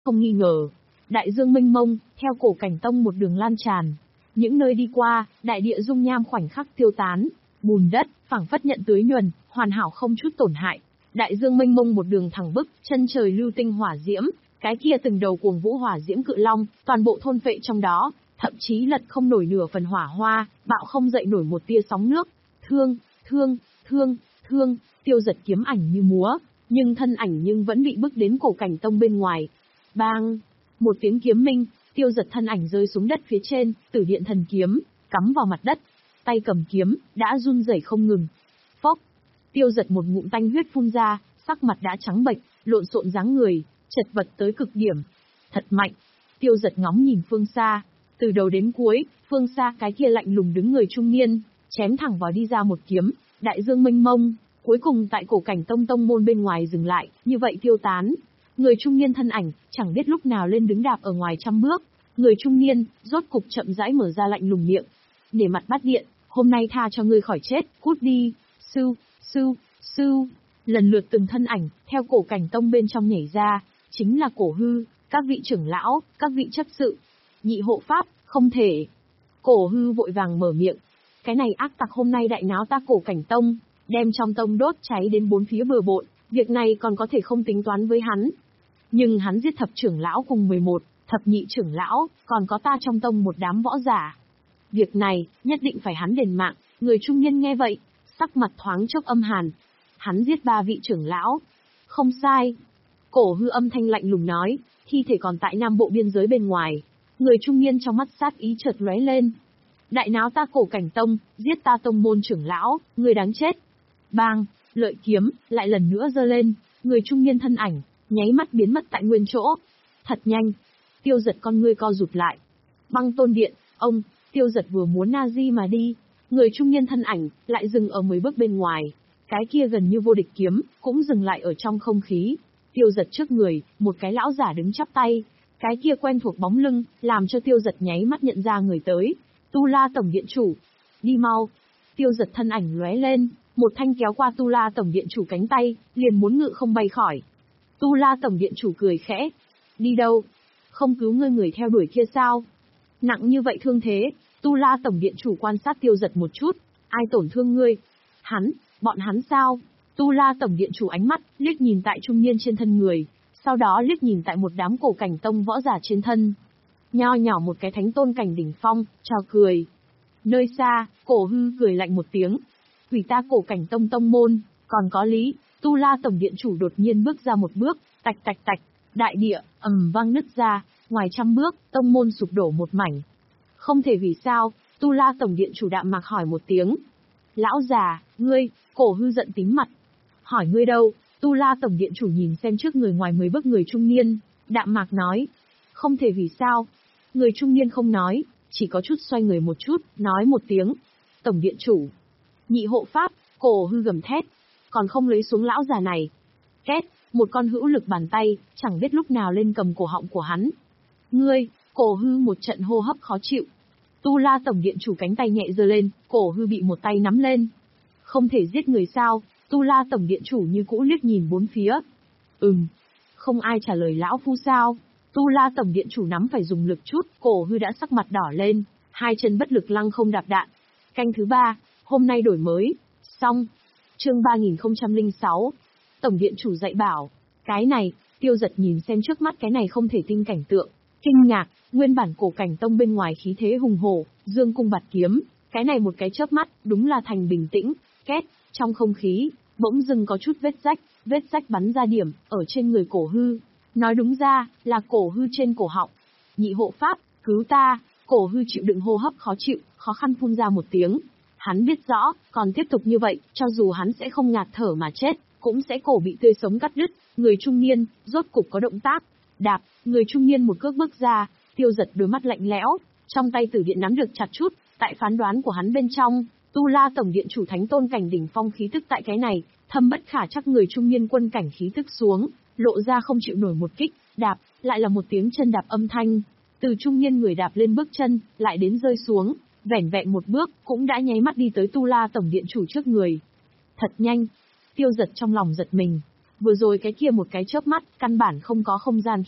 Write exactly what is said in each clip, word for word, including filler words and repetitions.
không nghi ngờ. Đại dương mênh mông, theo Cổ Cảnh Tông một đường lan tràn. Những nơi đi qua, đại địa dung nham khoảnh khắc tiêu tán, bùn đất phảng phất nhận tưới nhuần, hoàn hảo không chút tổn hại. Đại dương mênh mông một đường thẳng bức, chân trời lưu tinh hỏa diễm, cái kia từng đầu cuồng vũ hỏa diễm cự long, toàn bộ thôn phệ trong đó, thậm chí lật không nổi nửa phần hỏa hoa, bạo không dậy nổi một tia sóng nước. Thương, thương, thương, thương, Tiêu Giật kiếm ảnh như múa, nhưng thân ảnh nhưng vẫn bị bức đến Cổ Cảnh Tông bên ngoài. Bang! Một tiếng kiếm minh, Tiêu Giật thân ảnh rơi xuống đất phía trên, Tử Điện Thần Kiếm cắm vào mặt đất, tay cầm kiếm đã run rẩy không ngừng. Phốc! Tiêu Giật một ngụm tanh huyết phun ra, sắc mặt đã trắng bệch, lộn xộn dáng người, chật vật tới cực điểm. Thật mạnh! Tiêu Giật ngóng nhìn phương xa, từ đầu đến cuối, phương xa cái kia lạnh lùng đứng người trung niên, chém thẳng vào đi ra một kiếm, đại dương mênh mông, cuối cùng tại Cổ Cảnh Tông tông môn bên ngoài dừng lại, như vậy tiêu tán. Người trung niên thân ảnh, chẳng biết lúc nào lên đứng đạp ở ngoài trăm bước, người trung niên, rốt cục chậm rãi mở ra lạnh lùng miệng. Để mặt bắt điện, hôm nay tha cho ngươi khỏi chết, cút đi, sư, sư, sư. Lần lượt từng thân ảnh, theo Cổ Cảnh Tông bên trong nhảy ra, chính là Cổ Hư, các vị trưởng lão, các vị chấp sự, nhị hộ pháp, không thể. Cổ Hư vội vàng mở miệng. Cái này ác tặc hôm nay đại náo ta Cổ Cảnh Tông, đem trong tông đốt cháy đến bốn phía bừa bộn, việc này còn có thể không tính toán với hắn. Nhưng hắn giết thập trưởng lão cùng mười một, thập nhị trưởng lão, còn có ta trong tông một đám võ giả. Việc này, nhất định phải hắn đền mạng. Người trung niên nghe vậy, sắc mặt thoáng chốc âm hàn. Hắn giết ba vị trưởng lão. Không sai. Cổ Hư âm thanh lạnh lùng nói, thi thể còn tại nam bộ biên giới bên ngoài. Người trung niên trong mắt sát ý chợt lóe lên. Đại náo ta Cổ Cảnh Tông, giết ta tông môn trưởng lão, người đáng chết. Bang, lợi kiếm, lại lần nữa giơ lên, người trung niên thân ảnh, nháy mắt biến mất tại nguyên chỗ. Thật nhanh. Tiêu Giật con ngươi co rụt lại. Băng Tôn Điện, ông, Tiêu Giật vừa muốn na di mà đi. Người trung niên thân ảnh, lại dừng ở mười bước bên ngoài. Cái kia gần như vô địch kiếm, cũng dừng lại ở trong không khí. Tiêu Giật trước người, một cái lão giả đứng chắp tay. Cái kia quen thuộc bóng lưng, làm cho Tiêu Giật nháy mắt nhận ra người tới. Tu La Tổng Điện Chủ. Đi mau. Tiêu Giật thân ảnh lóe lên, một thanh kéo qua Tu La Tổng Điện Chủ cánh tay, liền muốn ngự không bay khỏi. Tu La Tổng Điện Chủ cười khẽ. Đi đâu? Không cứu ngươi người theo đuổi kia sao? Nặng như vậy thương thế, Tu La Tổng Điện Chủ quan sát Tiêu Giật một chút. Ai tổn thương ngươi? Hắn, bọn hắn sao? Tu La Tổng Điện Chủ ánh mắt, liếc nhìn tại trung niên trên thân người, sau đó liếc nhìn tại một đám Cổ Cảnh Tông võ giả trên thân. Nho nhỏ một cái thánh tôn cảnh đỉnh phong, cho cười. Nơi xa, Cổ Hư cười lạnh một tiếng. Hủy ta Cổ Cảnh Tông tông môn, còn có lý. Tu La Tổng Điện Chủ đột nhiên bước ra một bước, tạch tạch tạch, đại địa, ầm vang nứt ra, ngoài trăm bước, tông môn sụp đổ một mảnh. Không thể vì sao, Tu La Tổng Điện Chủ đạm mạc hỏi một tiếng. Lão già, ngươi, Cổ Hư giận tím mặt. Hỏi ngươi đâu? Tu La Tổng Điện Chủ nhìn xem trước người ngoài mười bước người trung niên, đạm mạc nói. Không thể vì sao? Người trung niên không nói, chỉ có chút xoay người một chút, nói một tiếng. Tổng Điện Chủ. Nhị hộ pháp, Cổ Hư gầm thét. Còn không lấy xuống lão già này. Két, một con hữu lực bàn tay, chẳng biết lúc nào lên cầm cổ họng của hắn. Ngươi, Cổ Hư một trận hô hấp khó chịu. Tu La Tổng Điện Chủ cánh tay nhẹ giơ lên, Cổ Hư bị một tay nắm lên. Không thể giết người sao? Tu La Tổng Điện Chủ như cũ liếc nhìn bốn phía. Ừm, không ai trả lời lão phu sao? Tu La Tổng Điện Chủ nắm phải dùng lực chút, Cổ Hư đã sắc mặt đỏ lên, hai chân bất lực lăng không đạp đạn. Canh thứ ba, hôm nay đổi mới. Xong. Chương ba nghìn không trăm lẻ sáu. Tổng Điện Chủ dạy bảo. Cái này, Tiêu Giật nhìn xem trước mắt cái này không thể tin cảnh tượng. Kinh ngạc, nguyên bản Cổ Cảnh Tông bên ngoài khí thế hùng hổ, dương cung bạt kiếm. Cái này một cái chớp mắt, đúng là thành bình tĩnh. Két, trong không khí, bỗng dưng có chút vết rách, vết rách bắn ra điểm, ở trên người Cổ Hư. Nói đúng ra, là Cổ Hư trên cổ họng. Nhị hộ pháp, cứu ta. Cổ Hư chịu đựng hô hấp khó chịu, khó khăn phun ra một tiếng. Hắn biết rõ, còn tiếp tục như vậy, cho dù hắn sẽ không ngạt thở mà chết, cũng sẽ cổ bị tươi sống cắt đứt. Người trung niên, rốt cục có động tác. Đạp, người trung niên một cước bước ra, Tiêu Giật đôi mắt lạnh lẽo, trong tay tử điện nắm được chặt chút, tại phán đoán của hắn bên trong, Tu La Tổng Điện Chủ thánh tôn cảnh đỉnh phong khí tức tại cái này, thâm bất khả chắc người trung niên quân cảnh khí tức xuống, lộ ra không chịu nổi một kích, đạp, lại là một tiếng chân đạp âm thanh. Từ trung niên người đạp lên bước chân, lại đến rơi xuống, vẻn vẹn một bước, cũng đã nháy mắt đi tới Tu La Tổng Điện Chủ trước người. Thật nhanh. Tiêu Giật trong lòng giật mình. Vừa rồi cái kia một cái chớp mắt, căn bản không có không gian khí tức,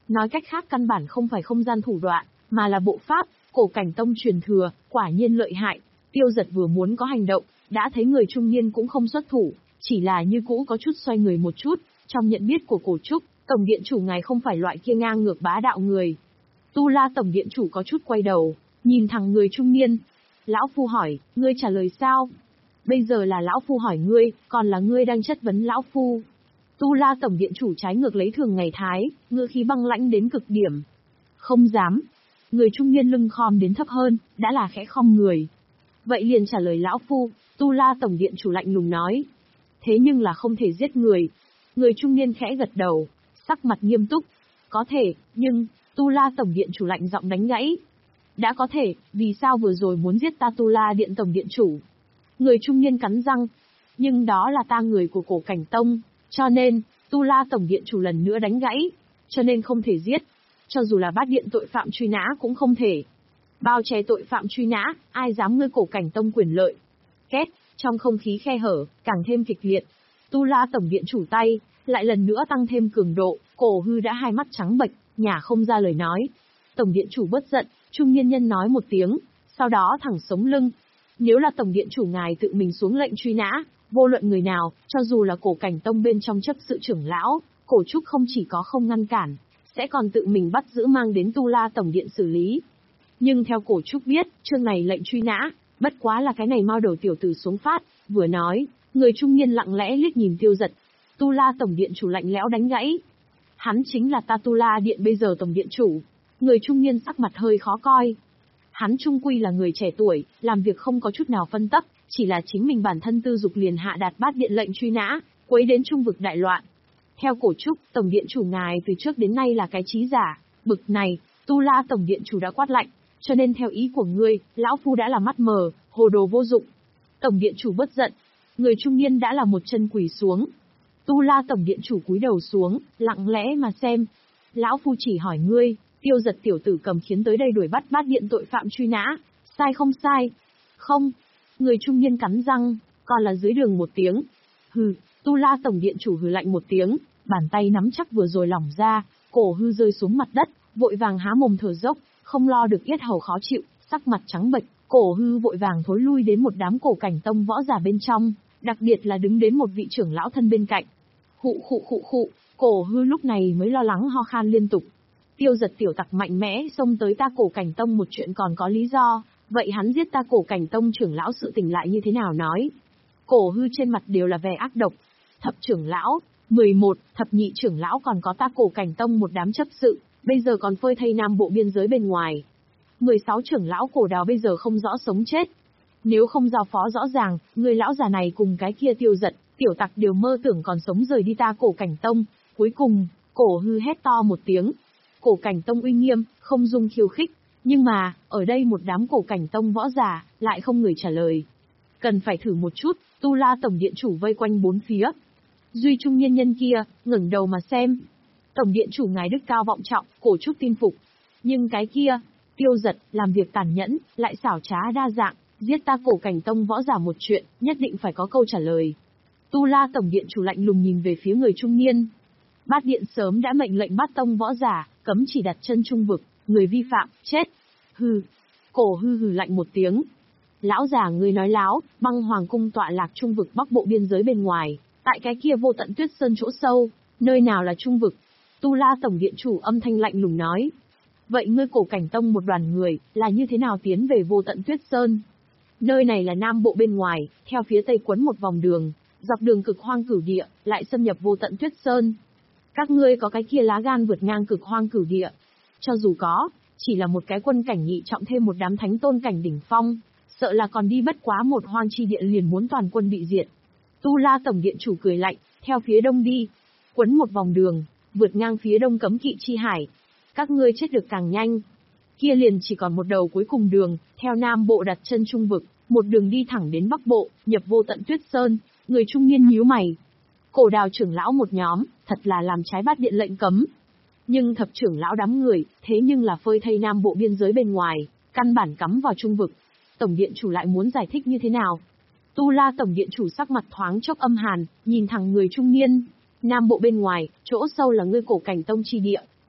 Nói cách khác căn bản không phải không gian thủ đoạn, mà là bộ pháp, cổ cảnh tông truyền thừa, quả nhiên lợi hại. Tiêu Giật vừa muốn có hành động, đã thấy người trung niên cũng không xuất thủ, chỉ là như cũ có chút xoay người một chút, trong nhận biết của Cổ Trúc, tổng điện chủ ngài không phải loại kia ngang ngược bá đạo người. Tu La tổng điện chủ có chút quay đầu, nhìn thẳng người trung niên. Lão phu hỏi, ngươi trả lời sao? Bây giờ là lão phu hỏi ngươi, còn là ngươi đang chất vấn lão phu. Tu La tổng điện chủ trái ngược lấy thường ngày thái, ngữ khí băng lãnh đến cực điểm. Không dám. Người trung niên lưng khom đến thấp hơn, đã là khẽ khom người. Vậy liền trả lời lão phu, Tu La tổng điện chủ lạnh lùng nói. Thế nhưng là không thể giết người. Người trung niên khẽ gật đầu, sắc mặt nghiêm túc. Có thể, nhưng, Tu La tổng điện chủ lạnh giọng đánh gãy. Đã có thể, vì sao vừa rồi muốn giết ta Tu La điện tổng điện chủ? Người trung niên cắn răng. Nhưng đó là ta người của cổ cảnh tông, cho nên, Tu La tổng điện chủ lần nữa đánh gãy. Cho nên không thể giết. Cho dù là bát điện tội phạm truy nã cũng không thể. Bao che tội phạm truy nã, ai dám ngươi cổ cảnh tông quyền lợi. Két, trong không khí khe hở, càng thêm kịch liệt. Tu La tổng điện chủ tay, lại lần nữa tăng thêm cường độ, Cổ Hư đã hai mắt trắng bệch, nhả không ra lời nói. Tổng điện chủ bất giận, trung niên nhân nói một tiếng, sau đó thẳng sống lưng. Nếu là tổng điện chủ ngài tự mình xuống lệnh truy nã, vô luận người nào, cho dù là cổ cảnh tông bên trong chấp sự trưởng lão, Cổ Trúc không chỉ có không ngăn cản, sẽ còn tự mình bắt giữ mang đến Tu La tổng điện xử lý. Nhưng theo Cổ Trúc biết, chương này lệnh truy nã, bất quá là cái này mau đầu tiểu tử xuống phát, vừa nói, người trung niên lặng lẽ liếc nhìn Tiêu Giật. Tu La tổng điện chủ lạnh lẽo đánh gãy. Hắn chính là ta Tu La điện bây giờ tổng điện chủ. Người trung niên sắc mặt hơi khó coi. Hắn trung quy là người trẻ tuổi, làm việc không có chút nào phân tấp, chỉ là chính mình bản thân tư dục liền hạ đạt bát điện lệnh truy nã, quấy đến trung vực đại loạn. Theo Cổ Trúc, tổng điện chủ ngài từ trước đến nay là cái trí giả, bực này, Tu La tổng điện chủ đã quát lạnh, cho nên theo ý của ngươi, lão phu đã là mắt mờ, hồ đồ vô dụng. Tổng điện chủ bất giận, người trung niên đã là một chân quỳ xuống. Tu La tổng điện chủ cúi đầu xuống, lặng lẽ mà xem. Lão phu chỉ hỏi ngươi, Tiêu Giật tiểu tử cầm khiến tới đây đuổi bắt bát điện tội phạm truy nã, sai không sai? Không. Người trung niên cắn răng, còn là dưới đường một tiếng. Hừ, Tu La tổng điện chủ hừ lạnh một tiếng, bàn tay nắm chắc vừa rồi lỏng ra, Cổ Hư rơi xuống mặt đất, vội vàng há mồm thở dốc, không lo được yết hầu khó chịu, sắc mặt trắng bệch, Cổ Hư vội vàng thối lui đến một đám cổ cảnh tông võ giả bên trong, đặc biệt là đứng đến một vị trưởng lão thân bên cạnh. Khụ khụ khụ khụ, Cổ Hư lúc này mới lo lắng ho khan liên tục. Tiêu Giật tiểu tặc mạnh mẽ xông tới ta cổ cảnh tông một chuyện còn có lý do, vậy hắn giết ta cổ cảnh tông trưởng lão sự tình lại như thế nào nói? Cổ Hư trên mặt đều là vẻ ác độc. Thập trưởng lão, mười một, thập nhị trưởng lão còn có ta cổ cảnh tông một đám chấp sự, bây giờ còn phơi thây nam bộ biên giới bên ngoài. mười sáu trưởng lão cổ đào bây giờ không rõ sống chết. Nếu không giao phó rõ ràng, người lão già này cùng cái kia Tiêu Giật, tiểu tặc đều mơ tưởng còn sống rời đi ta cổ cảnh tông. Cuối cùng, Cổ Hư hét to một tiếng. Cổ cảnh tông uy nghiêm, không dung khiêu khích, nhưng mà, ở đây một đám cổ cảnh tông võ giả, lại không người trả lời. Cần phải thử một chút, Tu La tổng điện chủ vây quanh bốn phía. Duy trung niên nhân kia, ngẩng đầu mà xem. Tổng điện chủ ngài đức cao vọng trọng, Cổ Trúc tin phục. Nhưng cái kia, Tiêu Giật, làm việc tàn nhẫn, lại xảo trá đa dạng, giết ta cổ cảnh tông võ giả một chuyện, nhất định phải có câu trả lời. Tu La tổng điện chủ lạnh lùng nhìn về phía người trung niên. Bát điện sớm đã mệnh lệnh bắt tông võ giả, cấm chỉ đặt chân trung vực, người vi phạm, chết. Hừ. Cổ Hư hừ lạnh một tiếng. Lão già ngươi nói láo, băng hoàng cung tọa lạc trung vực bắc bộ biên giới bên ngoài, tại cái kia vô tận tuyết sơn chỗ sâu, nơi nào là trung vực? Tu La tổng điện chủ âm thanh lạnh lùng nói. Vậy ngươi cổ cảnh tông một đoàn người, là như thế nào tiến về vô tận tuyết sơn? Nơi này là nam bộ bên ngoài, theo phía tây quấn một vòng đường, dọc đường cực hoang cửu địa, lại xâm nhập vô tận tuyết sơn. Các ngươi có cái kia lá gan vượt ngang cực hoang cửu địa. Cho dù có, chỉ là một cái quân cảnh nhị trọng thêm một đám thánh tôn cảnh đỉnh phong, sợ là còn đi bất quá một hoang chi địa liền muốn toàn quân bị diệt. Tu La tổng điện chủ cười lạnh, theo phía đông đi, quấn một vòng đường, vượt ngang phía đông cấm kỵ chi hải. Các ngươi chết được càng nhanh. Kia liền chỉ còn một đầu cuối cùng đường, theo nam bộ đặt chân trung vực, một đường đi thẳng đến bắc bộ, nhập vô tận tuyết sơn. Người trung niên nhíu mày. Cổ đào trưởng lão một nhóm, thật là làm trái bát điện lệnh cấm. Nhưng thập trưởng lão đám người, thế nhưng là phơi thây nam bộ biên giới bên ngoài, căn bản cắm vào trung vực. Tổng điện chủ lại muốn giải thích như thế nào? Tu La tổng điện chủ sắc mặt thoáng chốc âm hàn, nhìn thẳng người trung niên. Nam bộ bên ngoài, chỗ sâu là ngươi cổ cảnh tông chi địa,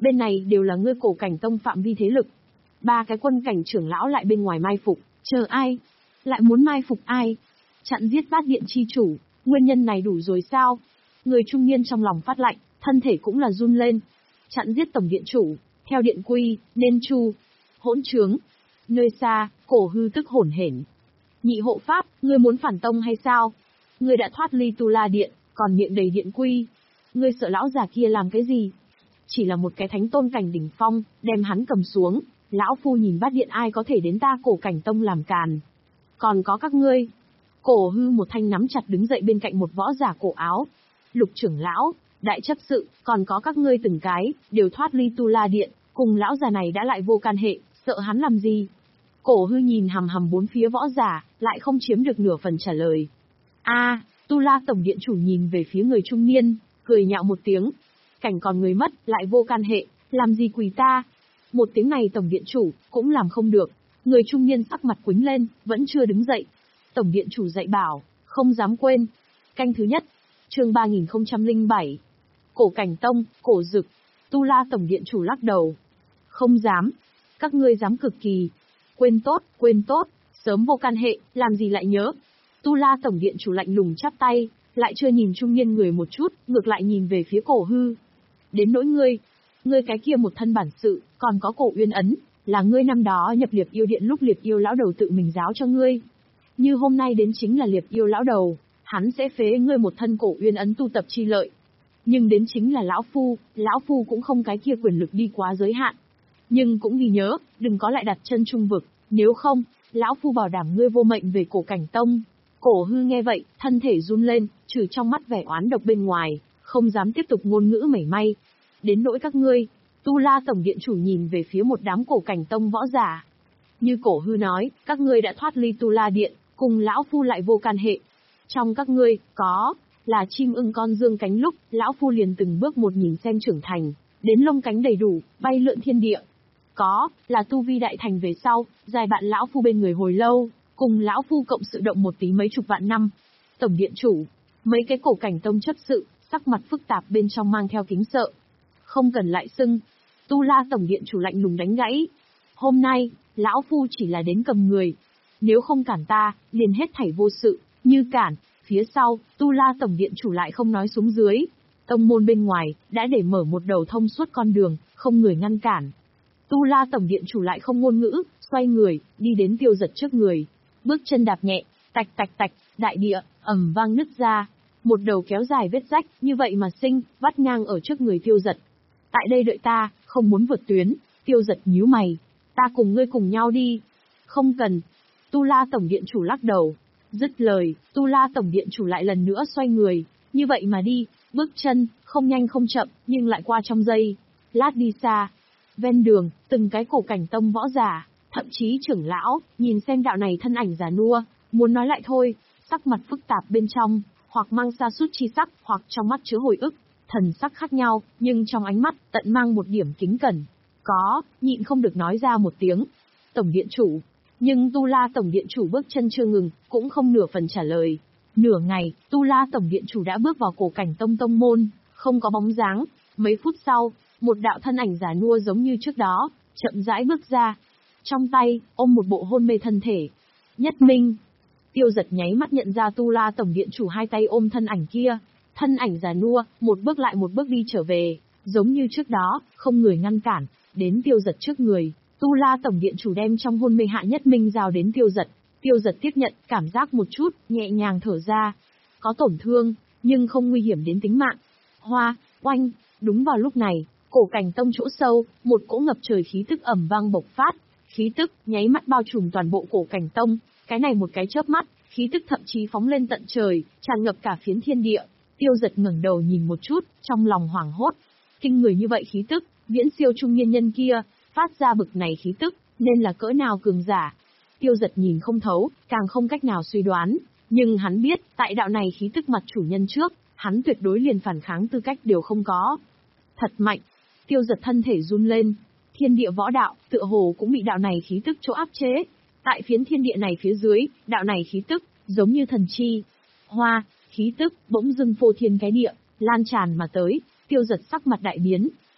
Bên này đều là ngươi Cổ Cảnh Tông phạm vi thế lực. Ba cái quân cảnh trưởng lão lại bên ngoài mai phục, chờ ai? Lại muốn mai phục ai? Chặn giết Bát Điện chi chủ, nguyên nhân này đủ rồi sao? Người trung niên trong lòng phát lạnh, thân thể cũng là run lên. Chặn giết tổng điện chủ, theo điện quy, nên chu. Hỗn trướng. Nơi xa, Cổ Hư tức hổn hển. Nhị hộ pháp, ngươi muốn phản tông hay sao? Ngươi đã thoát ly Tu La Điện, còn miệng đầy điện quy. Ngươi sợ lão già kia làm cái gì? Chỉ là một cái thánh tôn cảnh đỉnh phong, đem hắn cầm xuống. Lão phu nhìn Bát Điện ai có thể đến ta Cổ Cảnh Tông làm càn. Còn có các ngươi. Cổ Hư một thanh nắm chặt đứng dậy bên cạnh một võ giả cổ áo. Lục trưởng lão, đại chấp sự, còn có các ngươi từng cái, đều thoát ly Tu La Điện, cùng lão già này đã lại vô can hệ, sợ hắn làm gì? Cổ Hư nhìn hằm hằm bốn phía võ giả, lại không chiếm được nửa phần trả lời. A, Tu La tổng điện chủ nhìn về phía người trung niên, cười nhạo một tiếng. Cảnh còn người mất, lại vô can hệ, làm gì quỳ ta? Một tiếng này tổng điện chủ, cũng làm không được. Người trung niên sắc mặt quĩnh lên, vẫn chưa đứng dậy. Tổng điện chủ dạy bảo, không dám quên. Canh thứ nhất, chương ba nghìn không trăm lẻ bảy. Cổ Cảnh Tông, Cổ Dực. Tu La tổng điện chủ lắc đầu. Không dám. Các ngươi dám cực kỳ. Quên tốt, quên tốt, sớm vô can hệ, làm gì lại nhớ. Tu La tổng điện chủ lạnh lùng chắp tay, lại chưa nhìn trung niên người một chút, ngược lại nhìn về phía Cổ Hư. Đến nỗi ngươi, ngươi cái kia một thân bản sự, còn có Cổ Uyên ấn, là ngươi năm đó nhập Liệp Yêu Điện lúc Liệp Yêu lão đầu tự mình giáo cho ngươi. Như hôm nay đến chính là Liệp Yêu lão đầu, hắn sẽ phế ngươi một thân Cổ Uyên ấn tu tập chi lợi. Nhưng đến chính là lão phu, lão phu cũng không cái kia quyền lực đi quá giới hạn. Nhưng cũng ghi nhớ, đừng có lại đặt chân trung vực, nếu không, lão phu bảo đảm ngươi vô mệnh về Cổ Cảnh Tông. Cổ Hư nghe vậy, thân thể run lên, trừ trong mắt vẻ oán độc bên ngoài, không dám tiếp tục ngôn ngữ mảy may. Đến nỗi các ngươi, Tu La tổng điện chủ nhìn về phía một đám Cổ Cảnh Tông võ giả. Như Cổ Hư nói, các ngươi đã thoát ly Tu La Điện, cùng lão phu lại vô can hệ. Trong các ngươi, có, là chim ưng con dương cánh lúc, lão phu liền từng bước một nhìn xem trưởng thành, đến lông cánh đầy đủ, bay lượn thiên địa. Có, là tu vi đại thành về sau, dài bạn lão phu bên người hồi lâu, cùng lão phu cộng sự động một tí mấy chục vạn năm. Tổng điện chủ, mấy cái Cổ Cảnh Tông chấp sự, sắc mặt phức tạp bên trong mang theo kính sợ. Không cần lại xưng. Tu La tổng điện chủ lạnh lùng đánh gãy. Hôm nay, lão phu chỉ là đến cầm người. Nếu không cản ta, liền hết thảy vô sự, như cản, phía sau, Tu La tổng điện chủ lại không nói xuống dưới. Tông môn bên ngoài, đã để mở một đầu thông suốt con đường, không người ngăn cản. Tu La tổng điện chủ lại không ngôn ngữ, xoay người, đi đến Tiêu Giật trước người. Bước chân đạp nhẹ, tạch tạch tạch, đại địa, ầm vang nứt ra. Một đầu kéo dài vết rách, như vậy mà sinh, vắt ngang ở trước người Tiêu Giật. Tại đây đợi ta, không muốn vượt tuyến. Tiêu Giật nhíu mày. Ta cùng ngươi cùng nhau đi. Không cần. Tu La tổng điện chủ lắc đầu. Dứt lời, Tu La tổng điện chủ lại lần nữa xoay người. Như vậy mà đi, bước chân, không nhanh không chậm, nhưng lại qua trong giây. Lát đi xa. Ven đường, từng cái Cổ Cảnh Tông võ giả, thậm chí trưởng lão, nhìn xem đạo này thân ảnh già nua, muốn nói lại thôi, sắc mặt phức tạp bên trong, hoặc mang sa sút chi sắc, hoặc trong mắt chứa hồi ức, thần sắc khác nhau, nhưng trong ánh mắt, tận mang một điểm kính cẩn. Có, nhịn không được nói ra một tiếng. Tổng điện chủ. Nhưng Tu La tổng điện chủ bước chân chưa ngừng, cũng không nửa phần trả lời. Nửa ngày, Tu La tổng điện chủ đã bước vào Cổ Cảnh Tông tông môn, không có bóng dáng. Mấy phút sau, một đạo thân ảnh già nua giống như trước đó, chậm rãi bước ra. Trong tay, ôm một bộ hôn mê thân thể. Nhất Minh. Tiêu Giật nháy mắt nhận ra Tu La tổng điện chủ hai tay ôm thân ảnh kia. Thân ảnh già nua, một bước lại một bước đi trở về, giống như trước đó, không người ngăn cản, đến Tiêu Giật trước người. Tu La tổng điện chủ đem trong hôn mê Hạ Nhất Minh giao đến Tiêu Giật. Tiêu Giật tiếp nhận, cảm giác một chút, nhẹ nhàng thở ra. Có tổn thương, nhưng không nguy hiểm đến tính mạng. Hoa, oanh, đúng vào lúc này, Cổ Cảnh Tông chỗ sâu, một cỗ ngập trời khí tức ầm vang bộc phát, khí tức nháy mắt bao trùm toàn bộ Cổ Cảnh Tông, cái này một cái chớp mắt, khí tức thậm chí phóng lên tận trời, tràn ngập cả phiến thiên địa. Tiêu Giật ngẩng đầu nhìn một chút, trong lòng hoảng hốt. Kinh người như vậy khí tức, viễn siêu trung niên nhân kia, phát ra bực này khí tức, nên là cỡ nào cường giả. Tiêu Giật nhìn không thấu, càng không cách nào suy đoán, nhưng hắn biết, tại đạo này khí tức mặt chủ nhân trước, hắn tuyệt đối liền phản kháng tư cách đều không có. Thật mạnh. Tiêu Giật thân thể run lên. Thiên địa võ đạo, tựa hồ cũng bị đạo này khí tức chỗ áp chế. Tại phiến thiên địa này phía dưới, đạo này khí tức, giống như thần chi. Hoa, khí tức, bỗng dưng phô thiên cái địa, lan tràn mà tới. Tiêu Giật sắc mặt đại biến,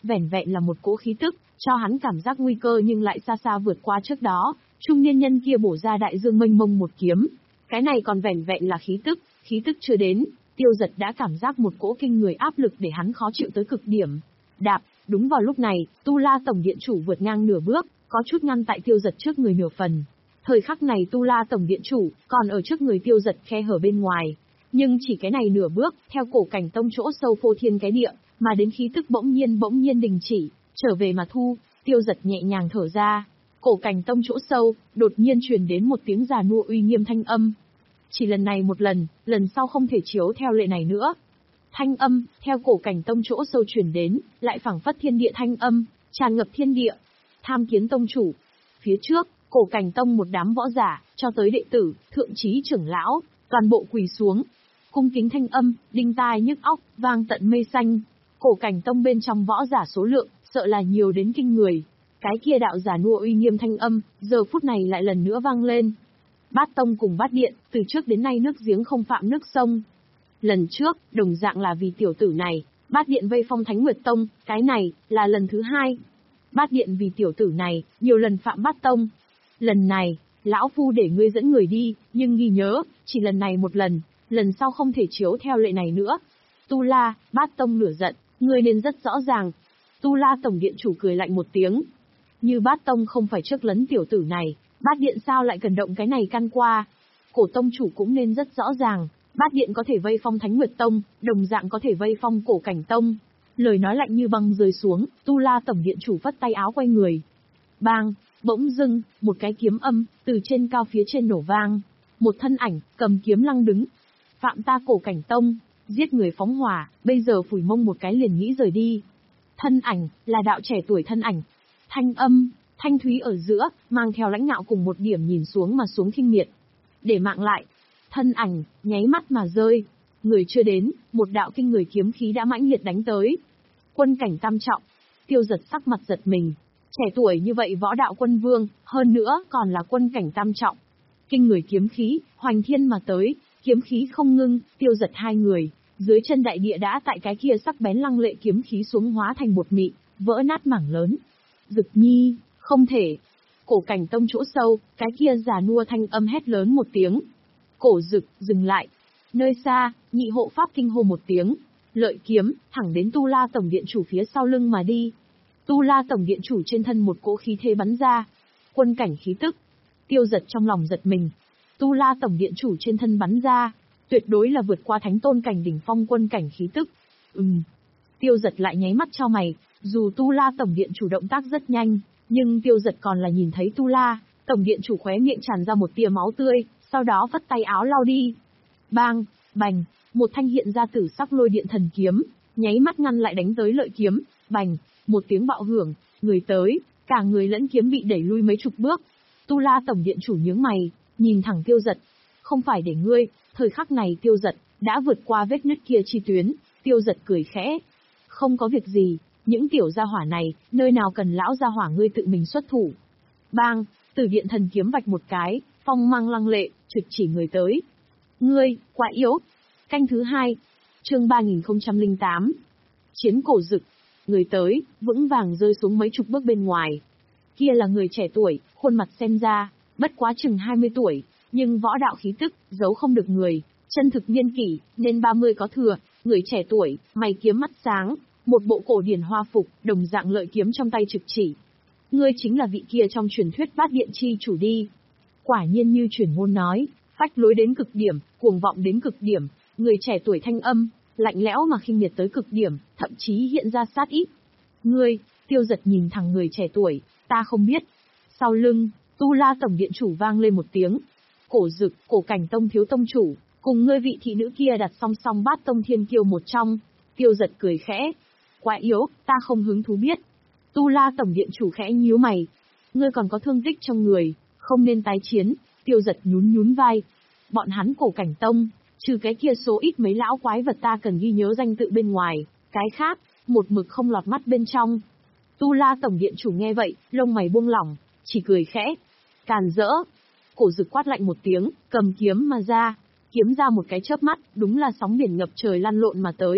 vẻn vẹn là một cỗ khí tức, cho hắn cảm giác nguy cơ nhưng lại xa xa vượt qua trước đó. Trung niên nhân kia bổ ra đại dương mênh mông một kiếm. Cái này còn vẻn vẹn là khí tức, khí tức chưa đến, Tiêu Dật đã cảm giác một cỗ kinh người áp lực để hắn khó chịu tới cực điểm. Đạp, đúng vào lúc này, Tu La Tổng Điện Chủ vượt ngang nửa bước, có chút ngăn tại Tiêu Dật trước người nửa phần. Thời khắc này Tu La Tổng Điện Chủ còn ở trước người Tiêu Dật khe hở bên ngoài, nhưng chỉ cái này nửa bước, theo cổ cảnh tông chỗ sâu phô thiên cái địa, mà đến khí tức bỗng nhiên bỗng nhiên đình chỉ, trở về mà thu. Tiêu Dật nhẹ nhàng thở ra. Cổ cảnh tông chỗ sâu, đột nhiên truyền đến một tiếng già nua uy nghiêm thanh âm. Chỉ lần này một lần, lần sau không thể chiếu theo lệ này nữa. Thanh âm, theo cổ cảnh tông chỗ sâu truyền đến, lại phảng phất thiên địa thanh âm, tràn ngập thiên địa. Tham Kiến Tông Chủ. Phía trước, cổ cảnh tông một đám võ giả, cho tới đệ tử, thượng trí trưởng lão, toàn bộ quỳ xuống. Cung kính thanh âm, đinh tai nhức óc, vang tận mây xanh. Cổ cảnh tông bên trong võ giả số lượng, sợ là nhiều đến kinh người. Cái kia đạo giả nua uy nghiêm thanh âm, giờ phút này lại lần nữa vang lên. Bát tông cùng bát điện, từ trước đến nay nước giếng không phạm nước sông. Lần trước, đồng dạng là vì tiểu tử này, bát điện vây phong Thánh Nguyệt Tông, cái này, là lần thứ hai. Bát điện vì tiểu tử này, nhiều lần phạm bát tông. Lần này, lão phu để ngươi dẫn người đi, nhưng ghi nhớ, chỉ lần này một lần, lần sau không thể chiếu theo lệ này nữa. Tu La, bát tông lửa giận, ngươi nên rất rõ ràng. Tu La Tổng Điện Chủ cười lạnh một tiếng. Như bát tông không phải trước lấn tiểu tử này, bát điện sao lại cần động cái này căn qua. Cổ tông chủ cũng nên rất rõ ràng, bát điện có thể vây phong Thánh Nguyệt Tông, đồng dạng có thể vây phong cổ cảnh tông. Lời nói lạnh như băng rơi xuống, Tu La Tổng Điện Chủ vất tay áo quay người. Bang, bỗng dưng, một cái kiếm âm, từ trên cao phía trên nổ vang. Một thân ảnh, cầm kiếm lăng đứng. Phạm ta cổ cảnh tông, giết người phóng hỏa, bây giờ phủi mông một cái liền nghĩ rời đi. Thân ảnh, là đạo trẻ tuổi thân ảnh. Thanh âm, thanh thúy ở giữa, mang theo lãnh ngạo cùng một điểm nhìn xuống mà xuống khinh miệt. Để mạng lại, thân ảnh, nháy mắt mà rơi. Người chưa đến, một đạo kinh người kiếm khí đã mãnh liệt đánh tới. Quân cảnh tam trọng, Tiêu Dật sắc mặt giật mình. Trẻ tuổi như vậy võ đạo quân vương, hơn nữa còn là quân cảnh tam trọng. Kinh người kiếm khí, hoành thiên mà tới, kiếm khí không ngưng, Tiêu Dật hai người. Dưới chân đại địa đã tại cái kia sắc bén lăng lệ kiếm khí xuống hóa thành bột mị, vỡ nát mảng lớn. Dực Nhi, không thể. Cổ cảnh tông chỗ sâu, cái kia già nua thanh âm hét lớn một tiếng. Cổ Dực, dừng lại. Nơi xa, nhị hộ pháp kinh hô một tiếng. Lợi kiếm, thẳng đến Tu La Tổng Điện Chủ phía sau lưng mà đi. Tu La Tổng Điện Chủ trên thân một cỗ khí thế bắn ra. Quân cảnh khí tức. Tiêu Dật trong lòng giật mình. Tu La Tổng Điện Chủ trên thân bắn ra. Tuyệt đối là vượt qua thánh tôn cảnh đỉnh phong quân cảnh khí tức. Ừm. Tiêu Dật lại nháy mắt cho mày. Dù Tu La Tổng Điện Chủ động tác rất nhanh, nhưng Tiêu Dật còn là nhìn thấy Tu La Tổng Điện Chủ khóe miệng tràn ra một tia máu tươi, sau đó vất tay áo lau đi. Bang, bành, một thanh hiện ra tử sắc lôi điện thần kiếm, nháy mắt ngăn lại đánh tới lợi kiếm. Bành, một tiếng bạo hưởng, người tới, cả người lẫn kiếm bị đẩy lui mấy chục bước. Tu La Tổng Điện Chủ nhướng mày, nhìn thẳng Tiêu Dật. Không phải để ngươi. Thời khắc này Tiêu Dật đã vượt qua vết nứt kia chi tuyến. Tiêu Dật cười khẽ. Không có việc gì, những tiểu gia hỏa này, nơi nào cần lão gia hỏa ngươi tự mình xuất thủ. Bang, Tử Điện thần kiếm vạch một cái, phong mang lăng lệ, trực chỉ người tới. Ngươi, quá yếu. Canh thứ hai, chương ba nghìn không trăm lẻ tám. Chiến Cổ Dực. Người tới, vững vàng rơi xuống mấy chục bước bên ngoài. Kia là người trẻ tuổi, khuôn mặt xem ra, bất quá chừng hai mươi tuổi, nhưng võ đạo khí tức, giấu không được người, chân thực niên kỷ, nên ba mươi có thừa, người trẻ tuổi, mày kiếm mắt sáng, một bộ cổ điển hoa phục, đồng dạng lợi kiếm trong tay trực chỉ. Ngươi chính là vị kia trong truyền thuyết Bát Điện chi chủ đi. Quả nhiên như truyền ngôn nói, phách lối đến cực điểm, cuồng vọng đến cực điểm, người trẻ tuổi thanh âm, lạnh lẽo mà khinh miệt tới cực điểm, thậm chí hiện ra sát ý. Ngươi, Tiêu Dật nhìn thẳng người trẻ tuổi, ta không biết. Sau lưng, Tu La Tổng Điện Chủ vang lên một tiếng. Cổ Dực, Cổ Cảnh Tông thiếu tông chủ, cùng ngươi vị thị nữ kia đặt song song Bát Tông thiên kiêu một trong. Tiêu Dật cười khẽ. Quá yếu, ta không hứng thú biết. Tu La Tổng Điện Chủ khẽ nhíu mày. Ngươi còn có thương tích trong người, không nên tái chiến. Tiêu Dật nhún nhún vai. Bọn hắn Cổ Cảnh Tông, trừ cái kia số ít mấy lão quái vật ta cần ghi nhớ danh tự bên ngoài, cái khác, một mực không lọt mắt bên trong. Tu La Tổng Điện Chủ nghe vậy, lông mày buông lỏng, chỉ cười khẽ. Càn rỡ. Cổ Dực quát lạnh một tiếng, cầm kiếm mà ra. Kiếm ra một cái chớp mắt, đúng là sóng biển ngập trời lăn lộn mà tới.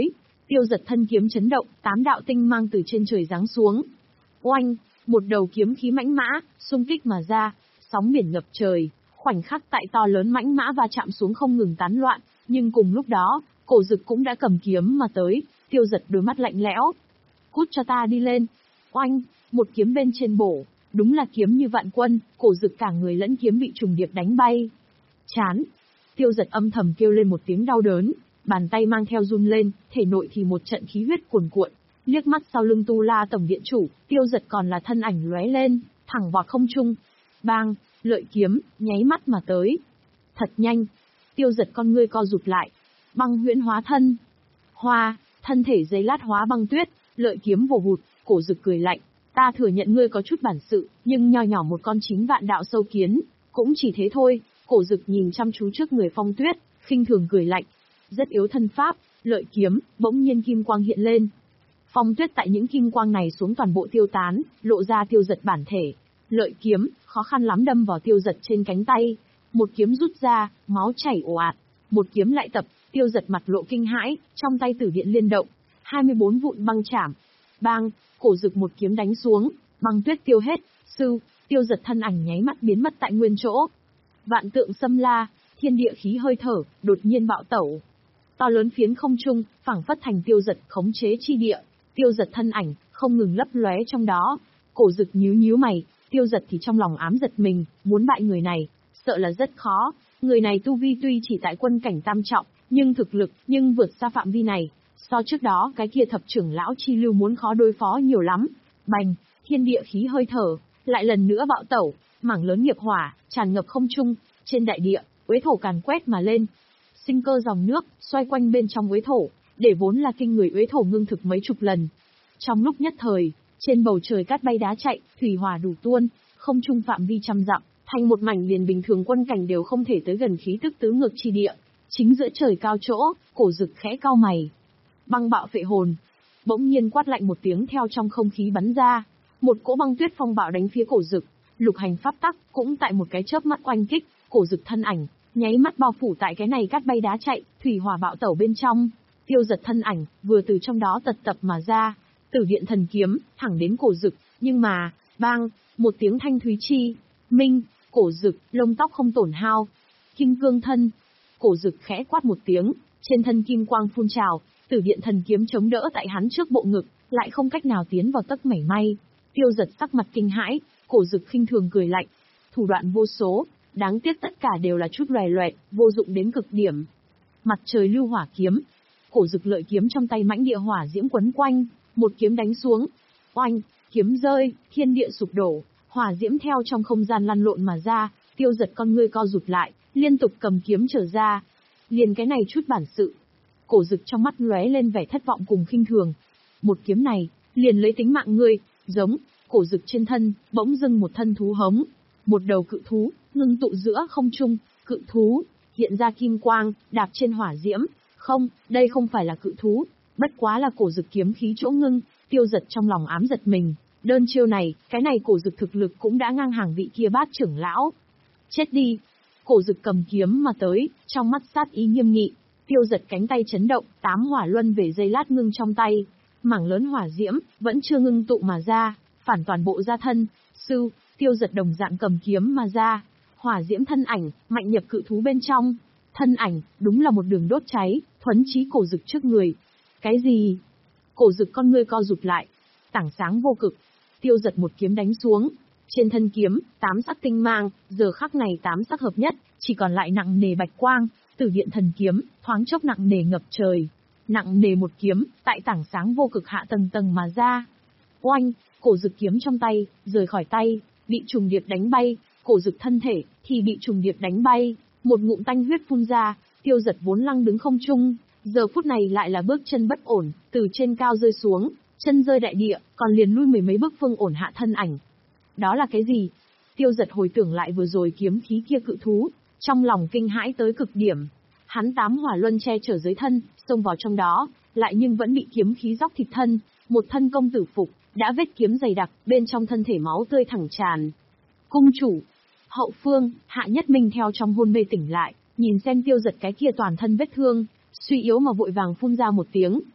Tiêu Giật thân kiếm chấn động, tám đạo tinh mang từ trên trời giáng xuống. Oanh, một đầu kiếm khí mãnh mã, xung kích mà ra, sóng biển ngập trời, khoảnh khắc tại to lớn mãnh mã va chạm xuống không ngừng tán loạn, nhưng cùng lúc đó, Cổ Dực cũng đã cầm kiếm mà tới, Tiêu Giật đôi mắt lạnh lẽo. Cút cho ta đi lên. Oanh, một kiếm bên trên bổ, đúng là kiếm như vạn quân, Cổ Dực cả người lẫn kiếm bị trùng điệp đánh bay. Chán. Tiêu Giật âm thầm kêu lên một tiếng đau đớn, bàn tay mang theo run lên, thể nội thì một trận khí huyết cuồn cuộn. Liếc mắt sau lưng Tu La tổng điện chủ, Tiêu Giật còn là thân ảnh lóe lên, thẳng vọt không trung. Bang, lợi kiếm, nháy mắt mà tới. Thật nhanh. Tiêu Giật con ngươi co rụt lại. Băng huyễn hóa thân. Hoa, thân thể giấy lát hóa băng tuyết, lợi kiếm vồ vụt, Cổ Dực cười lạnh. Ta thừa nhận ngươi có chút bản sự, nhưng nho nhỏ một con chín vạn đạo sâu kiến, cũng chỉ thế thôi. Cổ Dực nhìn chăm chú trước người Phong Tuyết, khinh thường cười lạnh. Rất yếu thân pháp, lợi kiếm, bỗng nhiên kim quang hiện lên. Phong Tuyết tại những kim quang này xuống toàn bộ tiêu tán, lộ ra Tiêu Giật bản thể. Lợi kiếm, khó khăn lắm đâm vào Tiêu Giật trên cánh tay. Một kiếm rút ra, máu chảy ồ ạt. Một kiếm lại tập, Tiêu Giật mặt lộ kinh hãi, trong tay tử điện liên động. hai mươi bốn vụn băng chảm. Bang, Cổ Dực một kiếm đánh xuống, băng tuyết tiêu hết, sư, Tiêu Giật thân ảnh nháy mắt biến mất tại nguyên chỗ. Vạn tượng xâm la, thiên địa khí hơi thở, đột nhiên bạo tẩu. To lớn phiến không trung, phảng phất thành Tiêu Giật khống chế chi địa. Tiêu Giật thân ảnh, không ngừng lấp lóe trong đó. Cổ Dực nhíu nhíu mày, Tiêu Giật thì trong lòng ám giật mình, muốn bại người này, sợ là rất khó. Người này tu vi tuy chỉ tại quân cảnh tam trọng, nhưng thực lực, nhưng vượt xa phạm vi này. So trước đó cái kia thập trưởng lão chi lưu muốn khó đối phó nhiều lắm. Bành, thiên địa khí hơi thở, lại lần nữa bạo tẩu, mảng lớn nghiệp hỏa, tràn ngập không trung, trên đại địa, uế thổ càn quét mà lên. Sinh cơ dòng nước, xoay quanh bên trong uế thổ, để vốn là kinh người uế thổ ngưng thực mấy chục lần. Trong lúc nhất thời, trên bầu trời cát bay đá chạy, thủy hỏa đủ tuôn, không trung phạm vi trăm dặm, thành một mảnh liền bình thường quân cảnh đều không thể tới gần khí tức tứ ngược chi địa. Chính giữa trời cao chỗ, Cổ Dực khẽ cau mày. Băng bạo phệ hồn. Bỗng nhiên quát lạnh một tiếng theo trong không khí bắn ra. Một cỗ băng tuyết phong bạo đánh phía Cổ Dực. Lục hành pháp tắc cũng tại một cái chớp mắt oanh kích, Cổ Dực thân ảnh, nháy mắt bao phủ tại cái này cát bay đá chạy, thủy hỏa bạo tẩu bên trong. Tiêu Giật thân ảnh, vừa từ trong đó tật tập mà ra. Tử điện thần kiếm, thẳng đến Cổ Dực, nhưng mà, bang, một tiếng thanh thúy chi. Minh, Cổ Dực, lông tóc không tổn hao. Kim cương thân. Cổ Dực khẽ quát một tiếng, trên thân kim quang phun trào. Tử điện thần kiếm chống đỡ tại hắn trước bộ ngực, lại không cách nào tiến vào tấc mảy may. Tiêu Giật sắc mặt kinh hãi, Cổ Dực khinh thường cười lạnh. Thủ đoạn vô số, đáng tiếc tất cả đều là chút loè loẹt, vô dụng đến cực điểm. Mặt trời lưu hỏa kiếm. Cổ Dực lợi kiếm trong tay mãnh địa hỏa diễm quấn quanh, một kiếm đánh xuống. Oanh, kiếm rơi, thiên địa sụp đổ, hỏa diễm theo trong không gian lăn lộn mà ra. Tiêu Giật con ngươi co rụt lại, liên tục cầm kiếm trở ra. Liền cái này chút bản sự. Cổ Dực trong mắt lóe lên vẻ thất vọng cùng khinh thường. Một kiếm này, liền lấy tính mạng ngươi, giống. Cổ Dực trên thân, bỗng dưng một thân thú hống. Một đầu cự thú, ngưng tụ giữa không trung, cự thú, hiện ra kim quang, đạp trên hỏa diễm. Không, đây không phải là cự thú, bất quá là Cổ Dực kiếm khí chỗ ngưng. Tiêu Giật trong lòng ám giật mình. Đơn chiêu này, cái này Cổ Dực thực lực cũng đã ngang hàng vị kia bát trưởng lão. Chết đi. Cổ Dực cầm kiếm mà tới, trong mắt sát ý nghiêm nghị. Tiêu Giật cánh tay chấn động, tám hỏa luân về dây lát ngưng trong tay. Mảng lớn hỏa diễm, vẫn chưa ngưng tụ mà ra, phản toàn bộ ra thân. Sư, Tiêu Giật đồng dạng cầm kiếm mà ra. Hỏa diễm thân ảnh, mạnh nhập cự thú bên trong. Thân ảnh, đúng là một đường đốt cháy, thuấn chí Cổ Dực trước người. Cái gì? Cổ Dực con ngươi co rụt lại. Tảng sáng vô cực. Tiêu Giật một kiếm đánh xuống. Trên thân kiếm, tám sắc tinh mang, giờ khắc này tám sắc hợp nhất, chỉ còn lại nặng nề bạch quang. Tử điện thần kiếm, thoáng chốc nặng nề ngập trời. Nặng nề một kiếm, tại tảng sáng vô cực hạ tầng tầng mà ra. Oanh, Cổ Dực kiếm trong tay, rời khỏi tay, bị trùng điệp đánh bay. Cổ Dực thân thể, thì bị trùng điệp đánh bay. Một ngụm tanh huyết phun ra. Tiêu Giật vốn lăng đứng không trung, giờ phút này lại là bước chân bất ổn, từ trên cao rơi xuống, chân rơi đại địa, còn liền lui mười mấy bước phương ổn hạ thân ảnh. Đó là cái gì? Tiêu Giật hồi tưởng lại vừa rồi kiếm khí kia cự thú, trong lòng kinh hãi tới cực điểm. Hắn tám hỏa luân che chở dưới thân, xông vào trong đó, lại nhưng vẫn bị kiếm khí róc thịt thân, một thân công tử phục, đã vết kiếm dày đặc, bên trong thân thể máu tươi thẳng tràn. Cung chủ, hậu phương, Hạ Nhất Minh theo trong hôn mê tỉnh lại, nhìn xem Tiêu Giật cái kia toàn thân vết thương, suy yếu mà vội vàng phun ra một tiếng.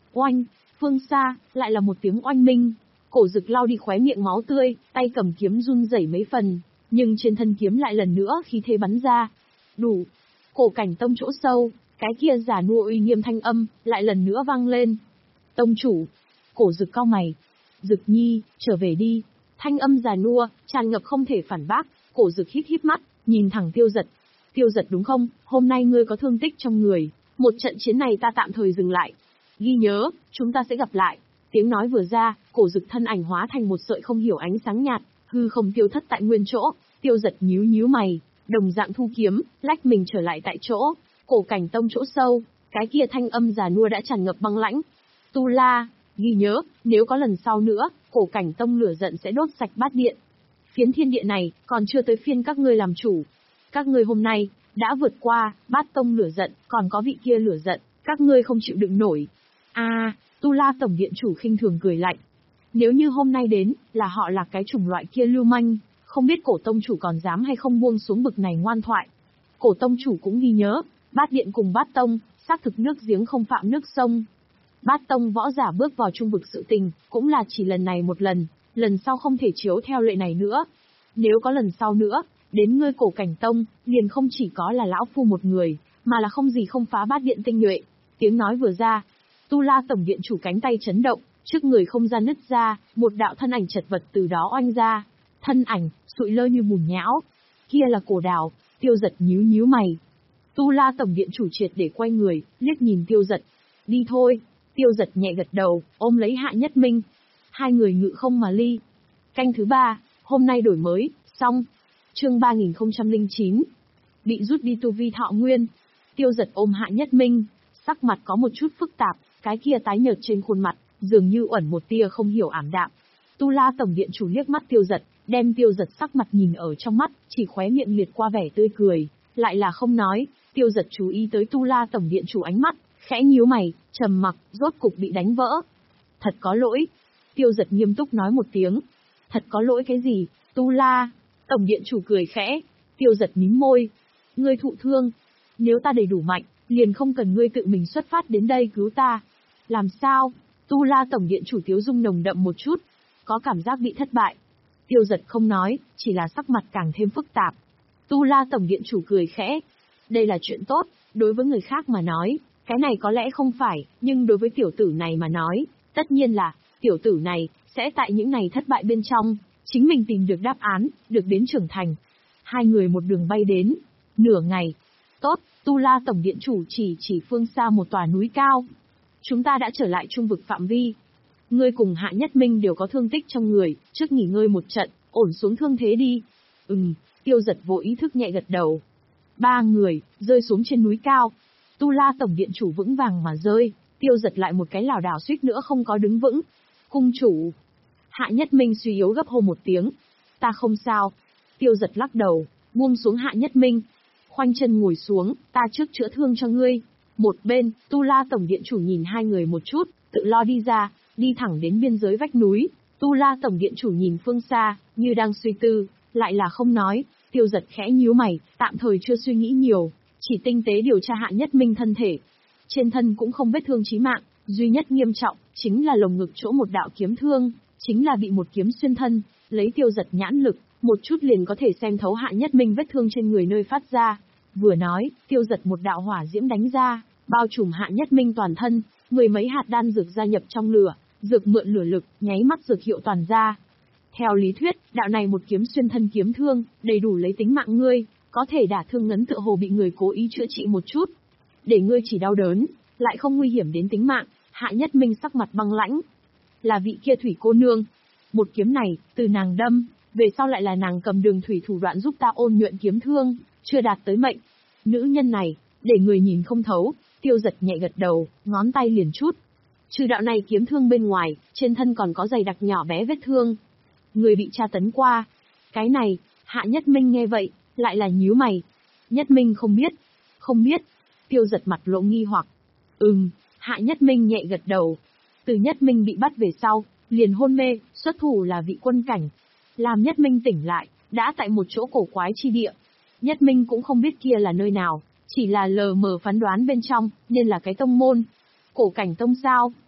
Oanh, phương xa, lại là một tiếng oanh minh. Cổ Dực lau đi khóe miệng máu tươi, tay cầm kiếm run rẩy mấy phần, nhưng trên thân kiếm lại lần nữa khí thế bắn ra. Đủ. Cổ Cảnh Tông chỗ sâu, cái kia giả nua uy nghiêm thanh âm, lại lần nữa vang lên. Tông chủ. Cổ Dực cau mày. Dực nhi, trở về đi. Thanh âm già nua, tràn ngập không thể phản bác. Cổ Dực híp híp mắt, nhìn thẳng Tiêu Dật. Tiêu Dật đúng không, hôm nay ngươi có thương tích trong người. Một trận chiến này ta tạm thời dừng lại. Ghi nhớ, chúng ta sẽ gặp lại. Tiếng nói vừa ra, Cổ Dực thân ảnh hóa thành một sợi không hiểu ánh sáng nhạt, hư không tiêu thất tại nguyên chỗ. Tiêu Dật nhíu nhíu mày, đồng dạng thu kiếm, lách mình trở lại tại chỗ. Cổ Cảnh Tông chỗ sâu, cái kia thanh âm già nua đã tràn ngập băng lãnh. Tu La, ghi nhớ, nếu có lần sau nữa, Cổ Cảnh Tông lửa giận sẽ đốt sạch bát điện. Phiến thiên địa này, còn chưa tới phiên các ngươi làm chủ. Các ngươi hôm nay, đã vượt qua, bát tông lửa giận, còn có vị kia lửa giận, các ngươi không chịu đựng nổi. À, Tu La Tổng Điện Chủ khinh thường cười lạnh. Nếu như hôm nay đến, là họ là cái chủng loại kia lưu manh, không biết Cổ Tông Chủ còn dám hay không buông xuống bực này ngoan thoại. Cổ Tông Chủ cũng ghi nhớ, bát điện cùng bát tông, xác thực nước giếng không phạm nước sông. Bát tông võ giả bước vào trung vực sự tình, cũng là chỉ lần này một lần, lần sau không thể chiếu theo lệ này nữa. Nếu có lần sau nữa, đến ngươi Cổ Cảnh Tông, liền không chỉ có là lão phu một người, mà là không gì không phá bát điện tinh nhuệ. Tiếng nói vừa ra, Tu La Tổng Điện Chủ cánh tay chấn động, trước người không gian nứt ra, một đạo thân ảnh chật vật từ đó oanh ra. Thân ảnh, sụi lơ như bùn nhão. Kia là Cổ Đào. Tiêu Dật nhíu nhíu mày. Tu La Tổng Điện Chủ triệt để quay người, liếc nhìn Tiêu Dật. Đi thôi. Tiêu Dật nhẹ gật đầu, ôm lấy Hạ Nhất Minh. Hai người ngự không mà ly. Canh thứ ba, hôm nay đổi mới, xong. Chương ba nghìn không trăm lẻ chín. Bị rút đi tu vi thọ nguyên. Tiêu Dật ôm Hạ Nhất Minh, sắc mặt có một chút phức tạp, cái kia tái nhợt trên khuôn mặt, dường như ẩn một tia không hiểu ảm đạm. Tu La Tổng Điện Chủ liếc mắt Tiêu Dật, đem Tiêu Dật sắc mặt nhìn ở trong mắt, chỉ khóe miệng liệt qua vẻ tươi cười, lại là không nói. Tiêu Dật chú ý tới Tu La Tổng Điện Chủ ánh mắt, khẽ nhíu mày, trầm mặc, rốt cục bị đánh vỡ. Thật có lỗi. Tiêu Dật nghiêm túc nói một tiếng. Thật có lỗi cái gì? Tu La Tổng Điện Chủ cười khẽ. Tiêu Dật mím môi. Ngươi thụ thương. Nếu ta đầy đủ mạnh, liền không cần ngươi tự mình xuất phát đến đây cứu ta. Làm sao? Tu La Tổng Điện Chủ tiếu dung nồng đậm một chút, có cảm giác bị thất bại. Tiêu Dật không nói, chỉ là sắc mặt càng thêm phức tạp. Tu La Tổng Điện Chủ cười khẽ. Đây là chuyện tốt, đối với người khác mà nói, cái này có lẽ không phải, nhưng đối với tiểu tử này mà nói, tất nhiên là, tiểu tử này, sẽ tại những ngày thất bại bên trong, chính mình tìm được đáp án, được đến trưởng thành. Hai người một đường bay đến, nửa ngày. Tốt, Tu La Tổng Điện Chủ chỉ chỉ phương xa một tòa núi cao. Chúng ta đã trở lại trung vực phạm vi. Ngươi cùng Hạ Nhất Minh đều có thương tích trong người, trước nghỉ ngơi một trận, ổn xuống thương thế đi. Ừm, Tiêu Dật vô ý thức nhẹ gật đầu. Ba người, rơi xuống trên núi cao. Tu La Tổng Điện Chủ vững vàng mà rơi, Tiêu Dật lại một cái lảo đảo suýt nữa không có đứng vững. Cung chủ. Hạ Nhất Minh suy yếu gấp hô một tiếng. Ta không sao. Tiêu Dật lắc đầu, buông xuống Hạ Nhất Minh. Khoanh chân ngồi xuống, ta trước chữa thương cho ngươi. Một bên, Tu La Tổng Điện Chủ nhìn hai người một chút, tự lo đi ra, đi thẳng đến biên giới vách núi. Tu La Tổng Điện Chủ nhìn phương xa, như đang suy tư, lại là không nói. Tiêu Dật khẽ nhíu mày, tạm thời chưa suy nghĩ nhiều, chỉ tinh tế điều tra Hạ Nhất Minh thân thể. Trên thân cũng không vết thương chí mạng, duy nhất nghiêm trọng, chính là lồng ngực chỗ một đạo kiếm thương, chính là bị một kiếm xuyên thân. Lấy Tiêu Dật nhãn lực, một chút liền có thể xem thấu Hạ Nhất Minh vết thương trên người nơi phát ra. Vừa nói, Tiêu Dật một đạo hỏa diễm đánh ra, bao trùm Hạ Nhất Minh toàn thân, mười mấy hạt đan dược gia nhập trong lửa, dược mượn lửa lực, nháy mắt dược hiệu toàn ra. Theo lý thuyết, đạo này một kiếm xuyên thân kiếm thương, đầy đủ lấy tính mạng ngươi, có thể đả thương ngấn tựa hồ bị người cố ý chữa trị một chút. Để ngươi chỉ đau đớn, lại không nguy hiểm đến tính mạng. Hạ Nhất Minh sắc mặt băng lãnh. Là vị kia thủy cô nương. Một kiếm này, từ nàng đâm, về sau lại là nàng cầm đường thủy thủ đoạn giúp ta ôn nhuận kiếm thương, chưa đạt tới mệnh. Nữ nhân này, để người nhìn không thấu. Tiêu Dật nhẹ gật đầu, ngón tay liền chút. Trừ đạo này kiếm thương bên ngoài, trên thân còn có dày đặc nhỏ bé vết thương. Người bị tra tấn qua. Cái này, Hạ Nhất Minh nghe vậy, lại là nhíu mày. Nhất Minh không biết. Không biết. Tiêu Dật mặt lộ nghi hoặc. Ừm, Hạ Nhất Minh nhẹ gật đầu. Từ Nhất Minh bị bắt về sau, liền hôn mê, xuất thủ là vị quân cảnh. Làm Nhất Minh tỉnh lại, đã tại một chỗ cổ quái chi địa. Nhất Minh cũng không biết kia là nơi nào, chỉ là lờ mờ phán đoán bên trong, nên là cái tông môn. Cổ cảnh tông sao?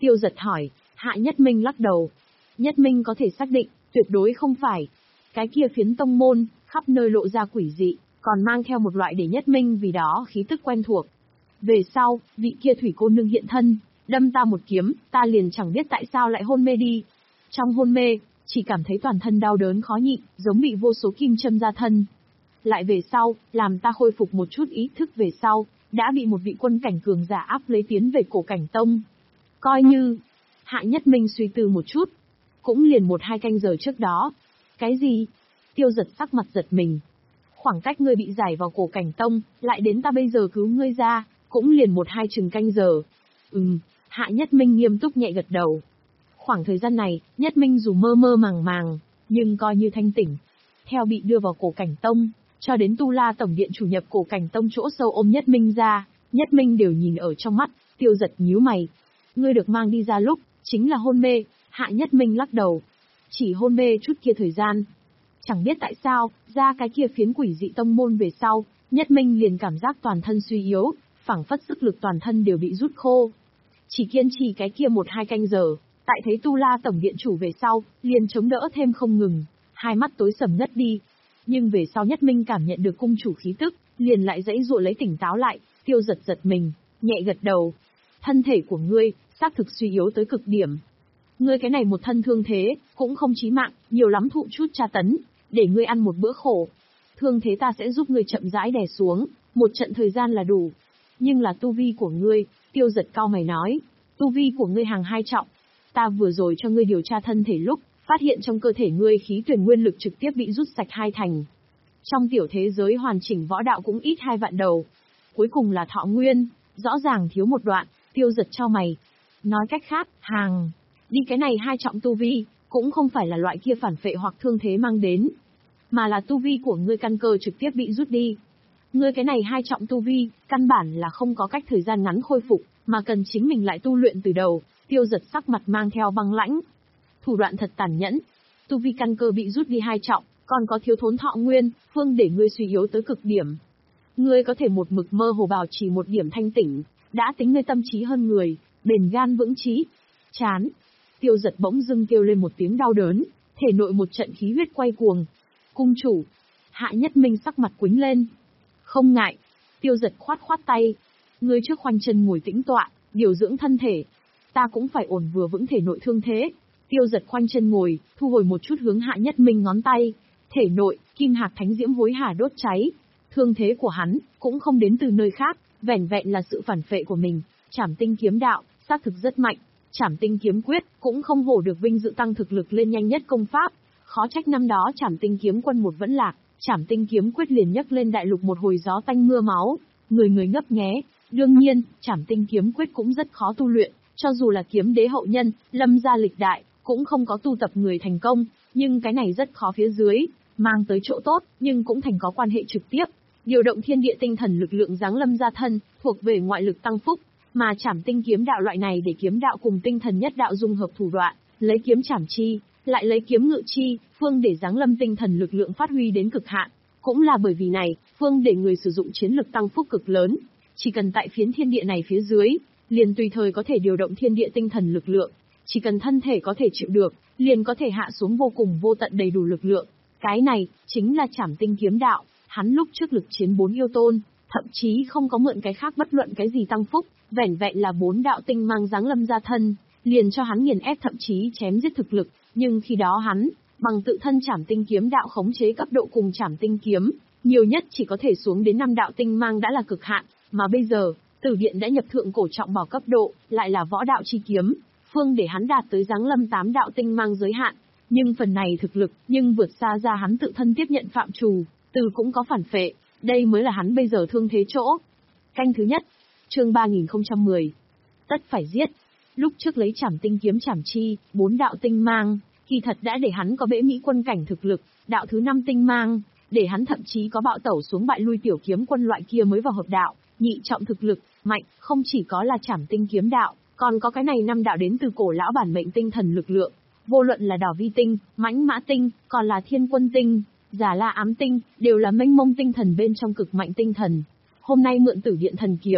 Tiêu Giật hỏi. Hạ Nhất Minh lắc đầu. Nhất Minh có thể xác định, tuyệt đối không phải. Cái kia phiến tông môn, khắp nơi lộ ra quỷ dị, còn mang theo một loại để Nhất Minh vì đó khí tức quen thuộc. Về sau, vị kia thủy cô nương hiện thân, đâm ta một kiếm, ta liền chẳng biết tại sao lại hôn mê đi. Trong hôn mê, chỉ cảm thấy toàn thân đau đớn khó nhịn, giống bị vô số kim châm ra thân. Lại về sau, làm ta khôi phục một chút ý thức về sau, đã bị một vị quân cảnh cường giả áp lấy tiến về cổ cảnh tông. Coi như, Hạ Nhất Minh suy tư một chút, cũng liền một hai canh giờ trước đó. Cái gì? Tiêu Giật sắc mặt giật mình. Khoảng cách ngươi bị giải vào cổ cảnh tông, lại đến ta bây giờ cứu ngươi ra, cũng liền một hai chừng canh giờ. Ừm, Hạ Nhất Minh nghiêm túc nhẹ gật đầu. Khoảng thời gian này, Nhất Minh dù mơ mơ màng màng, nhưng coi như thanh tỉnh. Theo bị đưa vào cổ cảnh tông, cho đến Tu La Tổng Điện chủ nhập cổ cảnh tông chỗ sâu ôm Nhất Minh ra, Nhất Minh đều nhìn ở trong mắt. Tiêu Giật nhíu mày. Ngươi được mang đi ra lúc, chính là hôn mê. Hạ Nhất Minh lắc đầu. Chỉ hôn mê chút kia thời gian. Chẳng biết tại sao, ra cái kia phiến quỷ dị tông môn về sau, Nhất Minh liền cảm giác toàn thân suy yếu, phảng phất sức lực toàn thân đều bị rút khô. Chỉ kiên trì cái kia một hai canh giờ, tại thấy Tu La Tổng Điện chủ về sau, liền chống đỡ thêm không ngừng, hai mắt tối sầm ngất đi. Nhưng về sau Nhất Minh cảm nhận được cung chủ khí tức, liền lại dãy dụa lấy tỉnh táo lại. Tiêu Giật giật mình, nhẹ gật đầu. Thân thể của ngươi, xác thực suy yếu tới cực điểm. Ngươi cái này một thân thương thế, cũng không chí mạng, nhiều lắm thụ chút tra tấn, để ngươi ăn một bữa khổ. Thương thế ta sẽ giúp ngươi chậm rãi đè xuống, một trận thời gian là đủ. Nhưng là tu vi của ngươi, Tiêu Giật cau mày nói, tu vi của ngươi hàng hai trọng. Ta vừa rồi cho ngươi điều tra thân thể lúc, phát hiện trong cơ thể ngươi khí tuyển nguyên lực trực tiếp bị rút sạch hai thành. Trong tiểu thế giới hoàn chỉnh võ đạo cũng ít hai vạn đầu. Cuối cùng là thọ nguyên, rõ ràng thiếu một đoạn. Tiêu Giật chau mày. Nói cách khác, hàng đi cái này hai trọng tu vi, cũng không phải là loại kia phản phệ hoặc thương thế mang đến, mà là tu vi của ngươi căn cơ trực tiếp bị rút đi. Ngươi cái này hai trọng tu vi, căn bản là không có cách thời gian ngắn khôi phục, mà cần chính mình lại tu luyện từ đầu. Tiêu Giật sắc mặt mang theo băng lãnh. Thủ đoạn thật tàn nhẫn. Tu vi căn cơ bị rút đi hai trọng, còn có thiếu thốn thọ nguyên, phương để ngươi suy yếu tới cực điểm. Ngươi có thể một mực mơ hồ bảo trì một điểm thanh tỉnh, đã tính ngươi tâm trí hơn người, bền gan vững trí. Chán. Tiêu Giật bỗng dưng kêu lên một tiếng đau đớn, thể nội một trận khí huyết quay cuồng. Cung chủ. Hạ Nhất Minh sắc mặt quĩnh lên. Không ngại. Tiêu Giật khoát khoát tay. Ngươi trước khoanh chân ngồi tĩnh tọa, điều dưỡng thân thể. Ta cũng phải ổn vừa vững thể nội thương thế. Tiêu Giật khoanh chân ngồi, thu hồi một chút hướng Hạ Nhất Minh ngón tay. Thể nội, kim hạc thánh diễm hối hả đốt cháy. Thương thế của hắn, cũng không đến từ nơi khác, vẻn vẹn là sự phản phệ của mình. Trảm tinh kiếm đạo, xác thực rất mạnh. Trảm tinh kiếm quyết, cũng không hổ được vinh dự tăng thực lực lên nhanh nhất công pháp. Khó trách năm đó Trảm tinh kiếm quân một vẫn lạc, Trảm tinh kiếm quyết liền nhấc lên đại lục một hồi gió tanh mưa máu, người người ngấp nghé. Đương nhiên, Trảm tinh kiếm quyết cũng rất khó tu luyện, cho dù là kiếm đế hậu nhân, Lâm gia lịch đại, cũng không có tu tập người thành công, nhưng cái này rất khó phía dưới, mang tới chỗ tốt, nhưng cũng thành có quan hệ trực tiếp. Điều động thiên địa tinh thần lực lượng giáng lâm gia thân, thuộc về ngoại lực tăng phúc, mà Trảm tinh kiếm đạo loại này để kiếm đạo cùng tinh thần nhất đạo dung hợp thủ đoạn, lấy kiếm trảm chi, lại lấy kiếm ngự chi, phương để giáng lâm tinh thần lực lượng phát huy đến cực hạn. Cũng là bởi vì này, phương để người sử dụng chiến lực tăng phúc cực lớn, chỉ cần tại phiến thiên địa này phía dưới, liền tùy thời có thể điều động thiên địa tinh thần lực lượng, chỉ cần thân thể có thể chịu được, liền có thể hạ xuống vô cùng vô tận đầy đủ lực lượng. Cái này, chính là Trảm tinh kiếm đạo, hắn lúc trước lực chiến bốn yêu tôn, thậm chí không có mượn cái khác bất luận cái gì tăng phúc, vẻn vẹn là bốn đạo tinh mang giáng lâm ra thân, liền cho hắn nghiền ép thậm chí chém giết thực lực, nhưng khi đó hắn, bằng tự thân Trảm tinh kiếm đạo khống chế cấp độ cùng Trảm tinh kiếm, nhiều nhất chỉ có thể xuống đến năm đạo tinh mang đã là cực hạn, mà bây giờ, Tử Điện đã nhập thượng cổ trọng bảo cấp độ, lại là võ đạo chi kiếm, phương để hắn đạt tới giáng lâm tám đạo tinh mang giới hạn, nhưng phần này thực lực, nhưng vượt xa ra hắn tự thân tiếp nhận phạm trù, từ cũng có phản phệ, đây mới là hắn bây giờ thương thế chỗ. Canh thứ nhất, chương ba nghìn không trăm mười. Tất phải giết. Lúc trước lấy Trảm tinh kiếm trảm chi, bốn đạo tinh mang, kỳ thật đã để hắn có bẽ mỹ quân cảnh thực lực, đạo thứ năm tinh mang, để hắn thậm chí có bạo tẩu xuống bại lui tiểu kiếm quân loại kia mới vào hợp đạo, nhị trọng thực lực, mạnh, không chỉ có là Trảm tinh kiếm đạo, còn có cái này năm đạo đến từ cổ lão bản mệnh tinh thần lực lượng, vô luận là Đỏ Vi tinh, Mãnh Mã tinh, còn là Thiên Quân tinh, Già La Ám tinh, đều là mênh mông tinh thần bên trong cực mạnh tinh thần. Hôm nay mượn Tử Điện thần kiếm,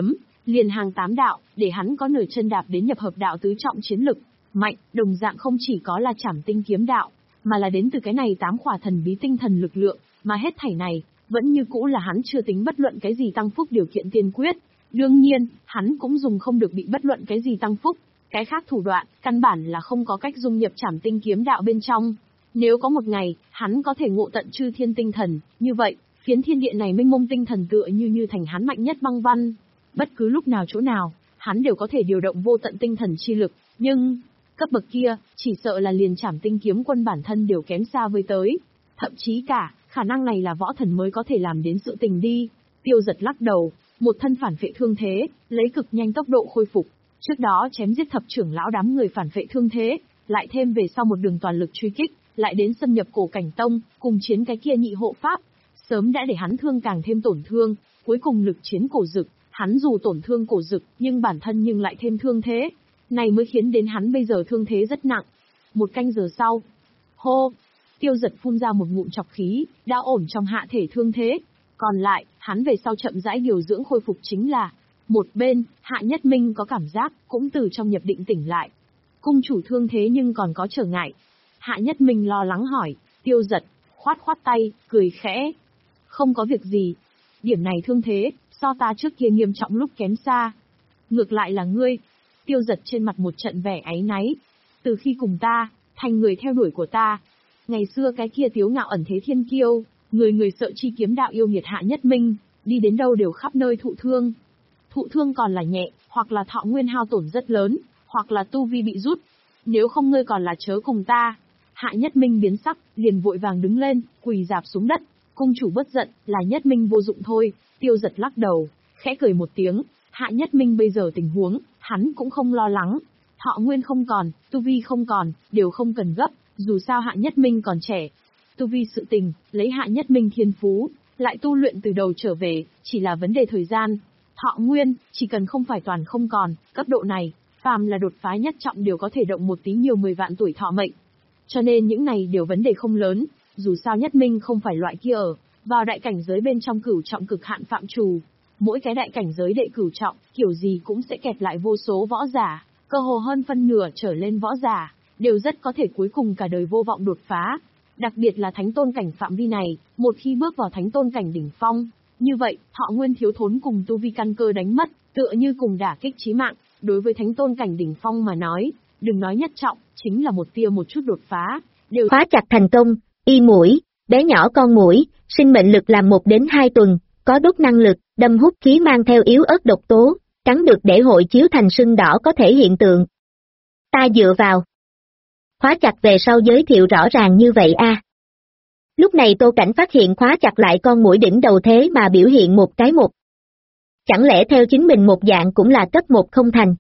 liền hàng tám đạo, để hắn có nửa chân đạp đến nhập hợp đạo tứ trọng chiến lực, mạnh, đồng dạng không chỉ có là Trảm Tinh kiếm đạo, mà là đến từ cái này tám khỏa thần bí tinh thần lực lượng, mà hết thảy này, vẫn như cũ là hắn chưa tính bất luận cái gì tăng phúc điều kiện tiên quyết. Đương nhiên, hắn cũng dùng không được bị bất luận cái gì tăng phúc, cái khác thủ đoạn, căn bản là không có cách dung nhập Trảm Tinh kiếm đạo bên trong. Nếu có một ngày, hắn có thể ngộ tận chư thiên tinh thần, như vậy, phiến thiên địa này mênh mông tinh thần tựa như như thành hắn mạnh nhất băng văn. Bất cứ lúc nào chỗ nào, hắn đều có thể điều động vô tận tinh thần chi lực, nhưng cấp bậc kia, chỉ sợ là liền Trảm Tinh kiếm quân bản thân đều kém xa với tới. Thậm chí cả, khả năng này là võ thần mới có thể làm đến sự tình đi. Tiêu Giật lắc đầu, một thân phản phệ thương thế, lấy cực nhanh tốc độ khôi phục. Trước đó chém giết thập trưởng lão đám người phản phệ thương thế, lại thêm về sau một đường toàn lực truy kích, lại đến xâm nhập cổ cảnh tông, cùng chiến cái kia nhị hộ pháp, sớm đã để hắn thương càng thêm tổn thương, cuối cùng lực chiến cổ dực, hắn dù tổn thương cổ dực, nhưng bản thân nhưng lại thêm thương thế, này mới khiến đến hắn bây giờ thương thế rất nặng. Một canh giờ sau, hô, Tiêu Giật phun ra một ngụm trọc khí, đã ổn trong hạ thể thương thế, còn lại, hắn về sau chậm rãi điều dưỡng khôi phục chính là, một bên, Hạ Nhất Minh có cảm giác, cũng từ trong nhập định tỉnh lại. Cung chủ thương thế nhưng còn có trở ngại. Hạ Nhất Minh lo lắng hỏi, Tiêu Giật, khoát khoát tay, cười khẽ. Không có việc gì. Điểm này thương thế, so ta trước kia nghiêm trọng lúc kém xa. Ngược lại là ngươi. Tiêu Giật trên mặt một trận vẻ áy náy. Từ khi cùng ta, thành người theo đuổi của ta. Ngày xưa cái kia tiếu ngạo ẩn thế thiên kiêu, người người sợ chi kiếm đạo yêu nghiệt Hạ Nhất Minh, đi đến đâu đều khắp nơi thụ thương. Thụ thương còn là nhẹ, hoặc là thọ nguyên hao tổn rất lớn, hoặc là tu vi bị rút. Nếu không ngươi còn là chớ cùng ta. Hạ Nhất Minh biến sắc, liền vội vàng đứng lên, quỳ rạp xuống đất. Cung chủ bất giận, là Nhất Minh vô dụng thôi. Tiêu Giật lắc đầu, khẽ cười một tiếng. Hạ Nhất Minh bây giờ tình huống, hắn cũng không lo lắng. Thọ nguyên không còn, tu vi không còn, đều không cần gấp, dù sao Hạ Nhất Minh còn trẻ. Tu vi sự tình, lấy Hạ Nhất Minh thiên phú, lại tu luyện từ đầu trở về, chỉ là vấn đề thời gian. Thọ nguyên, chỉ cần không phải toàn không còn, cấp độ này, phàm là đột phá nhất trọng đều có thể động một tí nhiều mười vạn tuổi thọ mệnh. Cho nên những này đều vấn đề không lớn, dù sao Nhất Minh không phải loại kia ở, vào đại cảnh giới bên trong cửu trọng cực hạn phạm trù. Mỗi cái đại cảnh giới đệ cửu trọng, kiểu gì cũng sẽ kẹp lại vô số võ giả, cơ hồ hơn phân nửa trở lên võ giả, đều rất có thể cuối cùng cả đời vô vọng đột phá. Đặc biệt là thánh tôn cảnh phạm vi này, một khi bước vào thánh tôn cảnh đỉnh phong, như vậy, thọ nguyên thiếu thốn cùng tu vi căn cơ đánh mất, tựa như cùng đả kích chí mạng, đối với thánh tôn cảnh đỉnh phong mà nói, đừng nói nhất trọng, chính là một tia một chút đột phá, đều khóa chặt thành công. Y mũi, bé nhỏ con mũi, sinh mệnh lực làm một đến hai tuần, có đốt năng lực, đâm hút khí mang theo yếu ớt độc tố, cắn được để hội chiếu thành sưng đỏ có thể hiện tượng. Ta dựa vào. Khóa chặt về sau giới thiệu rõ ràng như vậy a. À. Lúc này Tô Cảnh phát hiện khóa chặt lại con mũi đỉnh đầu thế mà biểu hiện một cái một. Chẳng lẽ theo chính mình một dạng cũng là cấp một không thành.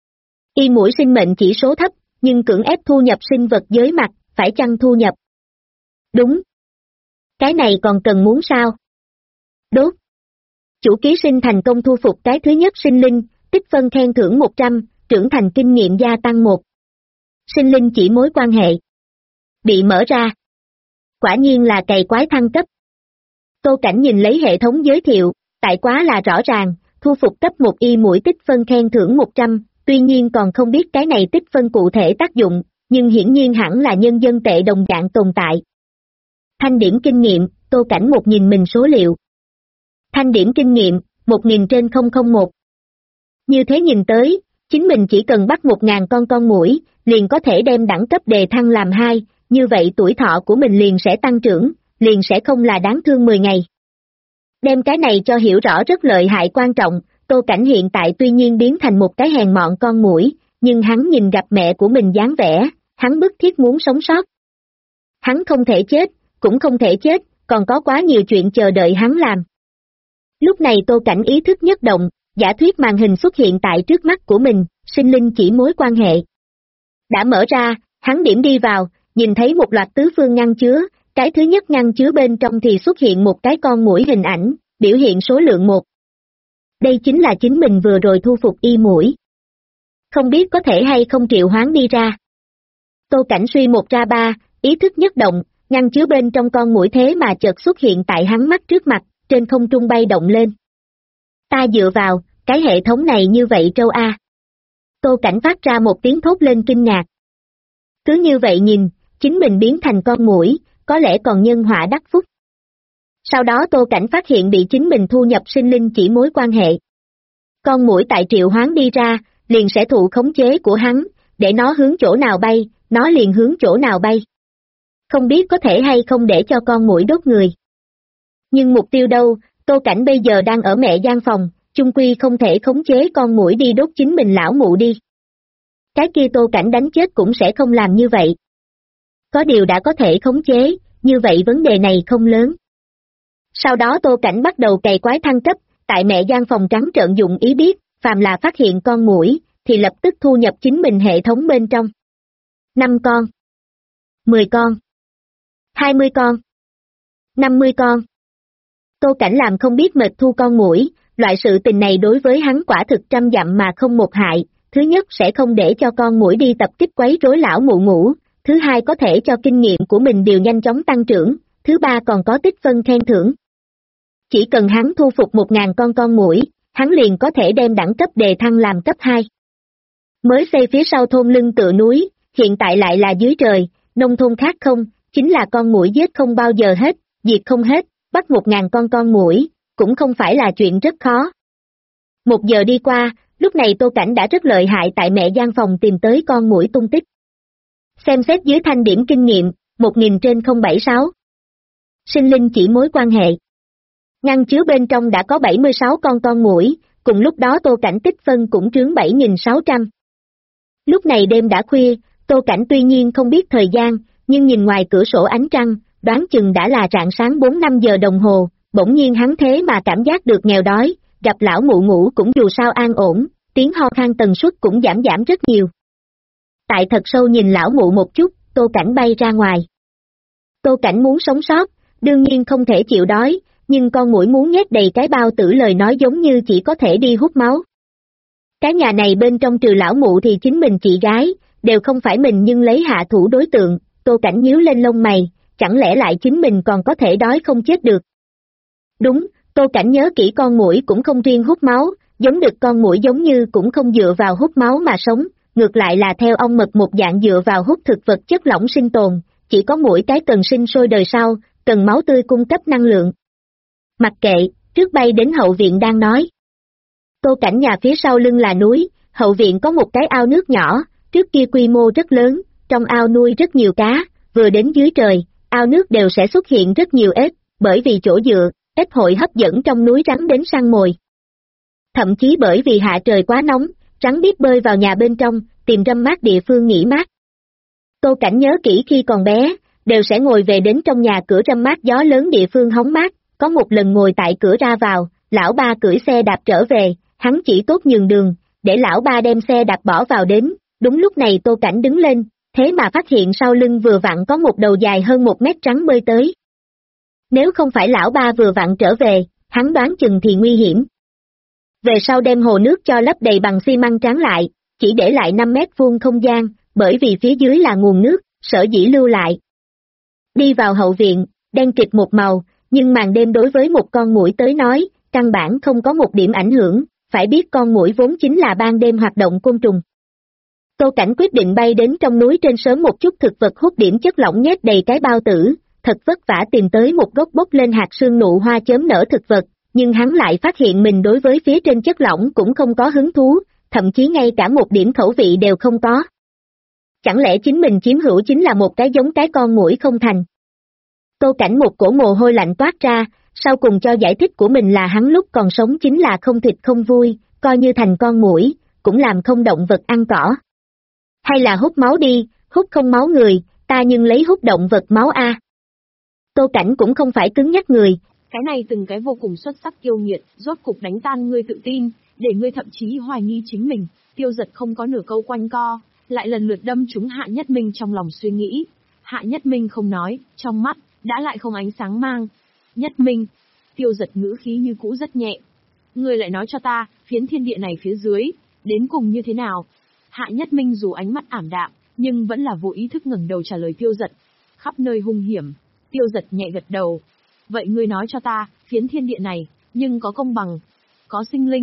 Y mũi sinh mệnh chỉ số thấp, nhưng cưỡng ép thu nhập sinh vật giới mặt, phải chăng thu nhập? Đúng. Cái này còn cần muốn sao? Đốt. Chủ ký sinh thành công thu phục cái thứ nhất sinh linh, tích phân khen thưởng một trăm, trưởng thành kinh nghiệm gia tăng một. Sinh linh chỉ mối quan hệ. Bị mở ra. Quả nhiên là cày quái thăng cấp. Tô Cảnh nhìn lấy hệ thống giới thiệu, tại quá là rõ ràng, thu phục cấp một y mũi tích phân khen thưởng một trăm, tuy nhiên còn không biết cái này tích phân cụ thể tác dụng, nhưng hiển nhiên hẳn là nhân dân tệ đồng dạng tồn tại. Thanh điểm kinh nghiệm, Tô Cảnh một nhìn mình số liệu. Thanh điểm kinh nghiệm, một nghìn trên không không một. Như thế nhìn tới, chính mình chỉ cần bắt một ngàn con con muỗi, liền có thể đem đẳng cấp đề thăng làm hai, như vậy tuổi thọ của mình liền sẽ tăng trưởng, liền sẽ không là đáng thương mười ngày. Đem cái này cho hiểu rõ rất lợi hại quan trọng, Tô Cảnh hiện tại tuy nhiên biến thành một cái hèn mọn con muỗi, nhưng hắn nhìn gặp mẹ của mình dáng vẻ, hắn bức thiết muốn sống sót. Hắn không thể chết, cũng không thể chết, còn có quá nhiều chuyện chờ đợi hắn làm. Lúc này Tô Cảnh ý thức nhất động, giả thuyết màn hình xuất hiện tại trước mắt của mình, sinh linh chỉ mối quan hệ. Đã mở ra, hắn điểm đi vào, nhìn thấy một loạt tứ phương ngăn chứa, cái thứ nhất ngăn chứa bên trong thì xuất hiện một cái con muỗi hình ảnh, biểu hiện số lượng một. Đây chính là chính mình vừa rồi thu phục y muỗi. Không biết có thể hay không triệu hoán đi ra. Tô Cảnh suy một ra ba, ý thức nhất động, ngăn chứa bên trong con muỗi thế mà chợt xuất hiện tại hắn mắt trước mặt, trên không trung bay động lên. Ta dựa vào, cái hệ thống này như vậy trâu a. Tô Cảnh phát ra một tiếng thốt lên kinh ngạc. Cứ như vậy nhìn, chính mình biến thành con muỗi, có lẽ còn nhân họa đắc phúc. Sau đó Tô Cảnh phát hiện bị chính mình thu nhập sinh linh chỉ mối quan hệ. Con muỗi tại triệu hoán đi ra, liền sẽ thụ khống chế của hắn, để nó hướng chỗ nào bay, nó liền hướng chỗ nào bay. Không biết có thể hay không để cho con muỗi đốt người. Nhưng mục tiêu đâu, Tô Cảnh bây giờ đang ở mẹ gian phòng, chung quy không thể khống chế con muỗi đi đốt chính mình lão mụ đi. Cái kia Tô Cảnh đánh chết cũng sẽ không làm như vậy. Có điều đã có thể khống chế, như vậy vấn đề này không lớn. Sau đó Tô Cảnh bắt đầu cày quái thăng cấp, tại mẹ gian phòng trắng trợn dụng ý biết, phàm là phát hiện con muỗi, thì lập tức thu nhập chính mình hệ thống bên trong. năm con, mười con, hai mươi con, năm mươi con. Tô Cảnh làm không biết mệt thu con muỗi, loại sự tình này đối với hắn quả thực trăm dặm mà không một hại, thứ nhất sẽ không để cho con muỗi đi tập kích quấy rối lão mụ ngủ, thứ hai có thể cho kinh nghiệm của mình đều nhanh chóng tăng trưởng, thứ ba còn có tích phân khen thưởng. Chỉ cần hắn thu phục một ngàn con con muỗi, hắn liền có thể đem đẳng cấp đề thăng làm cấp hai. Mới xây phía sau thôn lưng tựa núi, hiện tại lại là dưới trời, nông thôn khác không, chính là con muỗi giết không bao giờ hết, diệt không hết, bắt một ngàn con con muỗi, cũng không phải là chuyện rất khó. Một giờ đi qua, lúc này Tô Cảnh đã rất lợi hại tại mẹ gian phòng tìm tới con muỗi tung tích. Xem xét dưới thanh điểm kinh nghiệm, một nghìn trên không bảy sáu. Sinh linh chỉ mối quan hệ. Ngăn chứa bên trong đã có bảy mươi sáu con con muỗi, cùng lúc đó Tô Cảnh tích phân cũng trướng bảy nghìn sáu trăm. Lúc này đêm đã khuya, Tô Cảnh tuy nhiên không biết thời gian, nhưng nhìn ngoài cửa sổ ánh trăng, đoán chừng đã là rạng sáng bốn năm giờ đồng hồ, bỗng nhiên hắn thế mà cảm giác được nghèo đói, gặp lão mụ ngủ cũng dù sao an ổn, tiếng ho khan tần suất cũng giảm giảm rất nhiều. Tại thật sâu nhìn lão mụ một chút, Tô Cảnh bay ra ngoài. Tô Cảnh muốn sống sót, đương nhiên không thể chịu đói, nhưng con muỗi muốn nhét đầy cái bao tử lời nói giống như chỉ có thể đi hút máu. Cái nhà này bên trong trừ lão mụ thì chính mình chị gái, đều không phải mình nhưng lấy hạ thủ đối tượng, Tô Cảnh nhíu lên lông mày, chẳng lẽ lại chính mình còn có thể đói không chết được. Đúng, Tô Cảnh nhớ kỹ con muỗi cũng không riêng hút máu, giống đực con muỗi giống như cũng không dựa vào hút máu mà sống, ngược lại là theo ong mật một dạng dựa vào hút thực vật chất lỏng sinh tồn, chỉ có muỗi cái cần sinh sôi đời sau, cần máu tươi cung cấp năng lượng. Mặc kệ, trước bay đến hậu viện đang nói. Tô Cảnh nhà phía sau lưng là núi, hậu viện có một cái ao nước nhỏ, trước kia quy mô rất lớn, trong ao nuôi rất nhiều cá, vừa đến dưới trời, ao nước đều sẽ xuất hiện rất nhiều ếch, bởi vì chỗ dựa, ếch hội hấp dẫn trong núi rắn đến săn mồi. Thậm chí bởi vì hạ trời quá nóng, rắn biết bơi vào nhà bên trong, tìm râm mát địa phương nghỉ mát. Tô Cảnh nhớ kỹ khi còn bé, đều sẽ ngồi về đến trong nhà cửa râm mát gió lớn địa phương hóng mát, có một lần ngồi tại cửa ra vào, lão ba cưỡi xe đạp trở về, hắn chỉ tốt nhường đường, để lão ba đem xe đạp bỏ vào đến, đúng lúc này Tô Cảnh đứng lên, thế mà phát hiện sau lưng vừa vặn có một đầu dài hơn một mét trắng bơi tới. Nếu không phải lão ba vừa vặn trở về, hắn đoán chừng thì nguy hiểm. Về sau đem hồ nước cho lấp đầy bằng xi măng tráng lại, chỉ để lại năm mét vuông không gian, bởi vì phía dưới là nguồn nước, sở dĩ lưu lại. Đi vào hậu viện, đen kịt một màu, nhưng màn đêm đối với một con muỗi tới nói, căn bản không có một điểm ảnh hưởng, phải biết con muỗi vốn chính là ban đêm hoạt động côn trùng. Tô Cảnh quyết định bay đến trong núi trên sớm một chút thực vật hút điểm chất lỏng nhét đầy cái bao tử, thật vất vả tìm tới một gốc bốc lên hạt sương nụ hoa chớm nở thực vật, nhưng hắn lại phát hiện mình đối với phía trên chất lỏng cũng không có hứng thú, thậm chí ngay cả một điểm khẩu vị đều không có. Chẳng lẽ chính mình chiếm hữu chính là một cái giống cái con muỗi không thành? Tô Cảnh một cổ mồ hôi lạnh toát ra, sau cùng cho giải thích của mình là hắn lúc còn sống chính là không thịt không vui, coi như thành con muỗi, cũng làm không động vật ăn cỏ. Hay là hút máu đi, hút không máu người, ta nhưng lấy hút động vật máu a. Tô Cảnh cũng không phải cứng nhắc người. Cái này từng cái vô cùng xuất sắc yêu nghiệt, rốt cục đánh tan ngươi tự tin, để ngươi thậm chí hoài nghi chính mình, Tiêu Giật không có nửa câu quanh co, lại lần lượt đâm trúng Hạ Nhất Minh trong lòng suy nghĩ. Hạ Nhất Minh không nói, trong mắt, đã lại không ánh sáng mang. Nhất Minh, Tiêu Giật ngữ khí như cũ rất nhẹ. Ngươi lại nói cho ta, phiến thiên địa này phía dưới, đến cùng như thế nào? Hạ Nhất Minh dù ánh mắt ảm đạm, nhưng vẫn là vô ý thức ngẩng đầu trả lời Tiêu Giật. Khắp nơi hung hiểm. Tiêu Giật nhẹ gật đầu. Vậy ngươi nói cho ta, phiến thiên địa này, nhưng có công bằng, có sinh linh,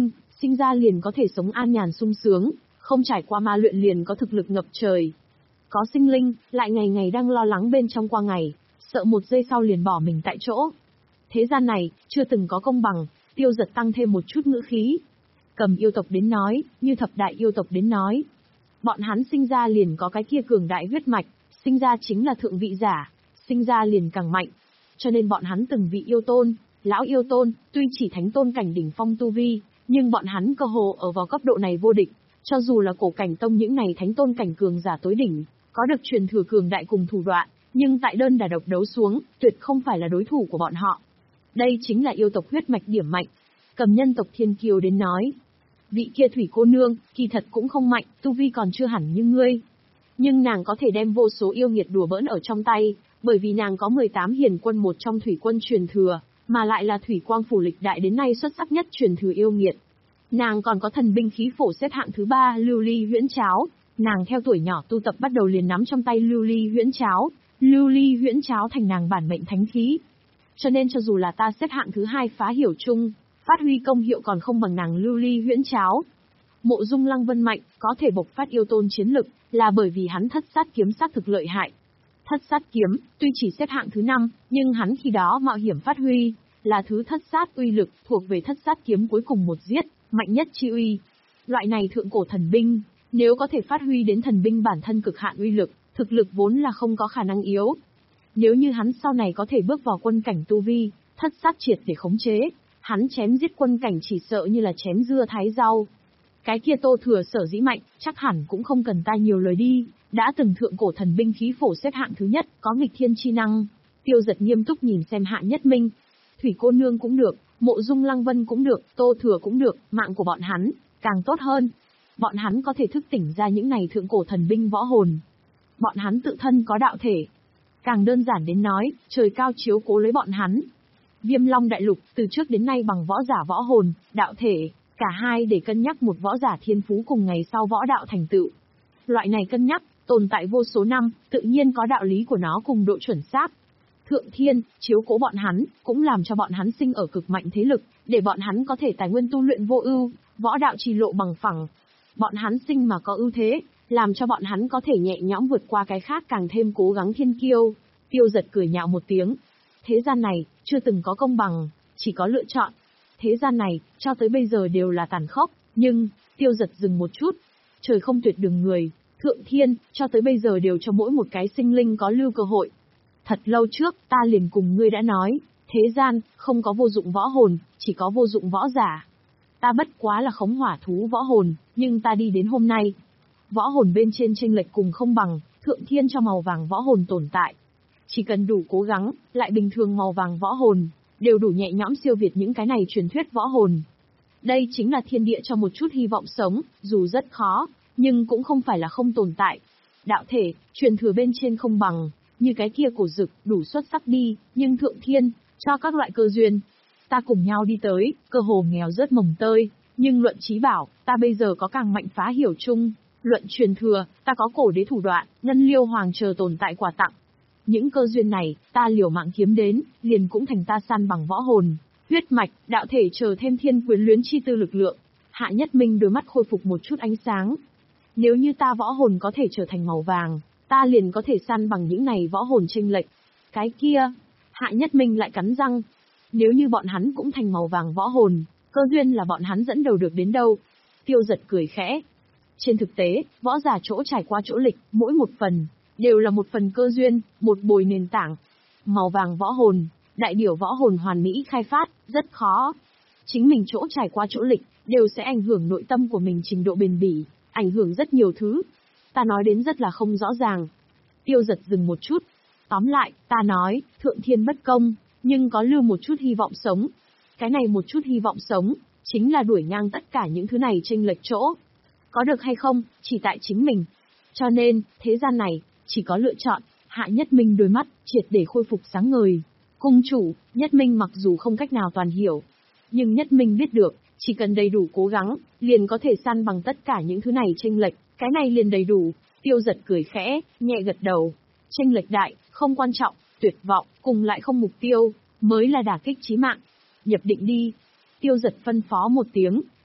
sinh ra liền có thể sống an nhàn sung sướng, không trải qua ma luyện liền có thực lực ngập trời. Có sinh linh, lại ngày ngày đang lo lắng bên trong qua ngày, sợ một giây sau liền bỏ mình tại chỗ. Thế gian này, chưa từng có công bằng, Tiêu Giật tăng thêm một chút ngữ khí. Cầm yêu tộc đến nói, như thập đại yêu tộc đến nói. Bọn hắn sinh ra liền có cái kia cường đại huyết mạch, sinh ra chính là thượng vị giả, sinh ra liền càng mạnh. Cho nên bọn hắn từng vị yêu tôn, lão yêu tôn, tuy chỉ thánh tôn cảnh đỉnh phong tu vi, nhưng bọn hắn cơ hồ ở vào cấp độ này vô địch. Cho dù là cổ cảnh tông những này thánh tôn cảnh cường giả tối đỉnh, có được truyền thừa cường đại cùng thủ đoạn, nhưng tại đơn đả độc đấu xuống, tuyệt không phải là đối thủ của bọn họ. Đây chính là yêu tộc huyết mạch điểm mạnh. Cầm nhân tộc Thiên Kiều đến nói. Vị kia thủy cô nương, kỳ thật cũng không mạnh, tu vi còn chưa hẳn như ngươi. Nhưng nàng có thể đem vô số yêu nghiệt đùa bỡn ở trong tay, bởi vì nàng có mười tám hiền quân một trong thủy quân truyền thừa, mà lại là thủy quang phủ lịch đại đến nay xuất sắc nhất truyền thừa yêu nghiệt. Nàng còn có thần binh khí phổ xếp hạng thứ ba lưu ly huyễn cháo, nàng theo tuổi nhỏ tu tập bắt đầu liền nắm trong tay lưu ly huyễn cháo, lưu ly huyễn cháo thành nàng bản mệnh thánh khí. Cho nên cho dù là ta xếp hạng thứ hai phá hiểu chung, phát huy công hiệu còn không bằng nàng lưu ly huyễn cháo. Mộ Dung Lăng Vân mạnh, có thể bộc phát yêu tôn chiến lực, là bởi vì hắn thất sát kiếm xác thực lợi hại. Thất sát kiếm, tuy chỉ xếp hạng thứ năm, nhưng hắn khi đó mạo hiểm phát huy, là thứ thất sát uy lực thuộc về thất sát kiếm cuối cùng một giết, mạnh nhất chi uy. Loại này thượng cổ thần binh, nếu có thể phát huy đến thần binh bản thân cực hạn uy lực, thực lực vốn là không có khả năng yếu. Nếu như hắn sau này có thể bước vào quân cảnh tu vi, thất sát triệt để khống chế, hắn chém giết quân cảnh chỉ sợ như là chém dưa thái rau. Cái kia Tô Thừa sở dĩ mạnh, chắc hẳn cũng không cần ta nhiều lời đi, đã từng thượng cổ thần binh khí phổ xếp hạng thứ nhất, có nghịch thiên chi năng. Tiêu Giật nghiêm túc nhìn xem Hạ Nhất Minh. Thủy cô nương cũng được, Mộ Dung Lăng Vân cũng được, Tô Thừa cũng được, mạng của bọn hắn, càng tốt hơn. Bọn hắn có thể thức tỉnh ra những này thượng cổ thần binh võ hồn. Bọn hắn tự thân có đạo thể. Càng đơn giản đến nói, trời cao chiếu cố lấy bọn hắn. Viêm Long Đại Lục, từ trước đến nay bằng võ giả võ hồn, đạo thể, cả hai để cân nhắc một võ giả thiên phú cùng ngày sau võ đạo thành tựu. Loại này cân nhắc, tồn tại vô số năm, tự nhiên có đạo lý của nó cùng độ chuẩn xác. Thượng Thiên, chiếu cố bọn hắn, cũng làm cho bọn hắn sinh ở cực mạnh thế lực, để bọn hắn có thể tài nguyên tu luyện vô ưu, võ đạo trì lộ bằng phẳng. Bọn hắn sinh mà có ưu thế, làm cho bọn hắn có thể nhẹ nhõm vượt qua cái khác càng thêm cố gắng thiên kiêu. Tiêu Giật cười nhạo một tiếng. Thế gian này, chưa từng có công bằng, chỉ có lựa chọn. Thế gian này, cho tới bây giờ đều là tàn khốc, nhưng, Tiêu Giật dừng một chút. Trời không tuyệt đường người, Thượng Thiên, cho tới bây giờ đều cho mỗi một cái sinh linh có lưu cơ hội. Thật lâu trước, ta liền cùng ngươi đã nói, thế gian, không có vô dụng võ hồn, chỉ có vô dụng võ giả. Ta bất quá là khống hỏa thú võ hồn, nhưng ta đi đến hôm nay. Võ hồn bên trên chênh lệch cùng không bằng, Thượng Thiên cho màu vàng võ hồn tồn tại. Chỉ cần đủ cố gắng, lại bình thường màu vàng võ hồn, đều đủ nhẹ nhõm siêu việt những cái này truyền thuyết võ hồn. Đây chính là thiên địa cho một chút hy vọng sống, dù rất khó, nhưng cũng không phải là không tồn tại. Đạo thể, truyền thừa bên trên không bằng, như cái kia cổ dực, đủ xuất sắc đi, nhưng Thượng Thiên, cho các loại cơ duyên. Ta cùng nhau đi tới, cơ hồ nghèo rớt mồng tơi, nhưng luận trí bảo, ta bây giờ có càng mạnh phá hiểu chung. Luận truyền thừa, ta có cổ đế thủ đoạn, ngân liêu hoàng chờ tồn tại quà tặng. Những cơ duyên này, ta liều mạng kiếm đến, liền cũng thành ta săn bằng võ hồn, huyết mạch, đạo thể chờ thêm thiên quyến luyến chi tư lực lượng. Hạ Nhất Minh đôi mắt khôi phục một chút ánh sáng. Nếu như ta võ hồn có thể trở thành màu vàng, ta liền có thể săn bằng những này võ hồn chênh lệch. Cái kia, Hạ Nhất Minh lại cắn răng. Nếu như bọn hắn cũng thành màu vàng võ hồn, cơ duyên là bọn hắn dẫn đầu được đến đâu? Tiêu Giật cười khẽ. Trên thực tế, võ giả chỗ trải qua chỗ lịch, mỗi một phần, đều là một phần cơ duyên, một bồi nền tảng. Màu vàng võ hồn, đại điểu võ hồn hoàn mỹ khai phát, rất khó. Chính mình chỗ trải qua chỗ lịch, đều sẽ ảnh hưởng nội tâm của mình trình độ bền bỉ, ảnh hưởng rất nhiều thứ. Ta nói đến rất là không rõ ràng. Tiêu Giật dừng một chút. Tóm lại, ta nói, Thượng Thiên bất công, nhưng có lưu một chút hy vọng sống. Cái này một chút hy vọng sống, chính là đuổi ngang tất cả những thứ này chênh lệch chỗ. Có được hay không, chỉ tại chính mình. Cho nên, thế gian này, chỉ có lựa chọn. Hạ Nhất Minh đôi mắt, triệt để khôi phục sáng ngời. Cung chủ, Nhất Minh mặc dù không cách nào toàn hiểu, nhưng Nhất Minh biết được, chỉ cần đầy đủ cố gắng, liền có thể săn bằng tất cả những thứ này chênh lệch, cái này liền đầy đủ. Tiêu Giật cười khẽ, nhẹ gật đầu. Chênh lệch đại, không quan trọng, tuyệt vọng, cùng lại không mục tiêu, mới là đả kích chí mạng. Nhập định đi. Tiêu Giật phân phó một tiếng,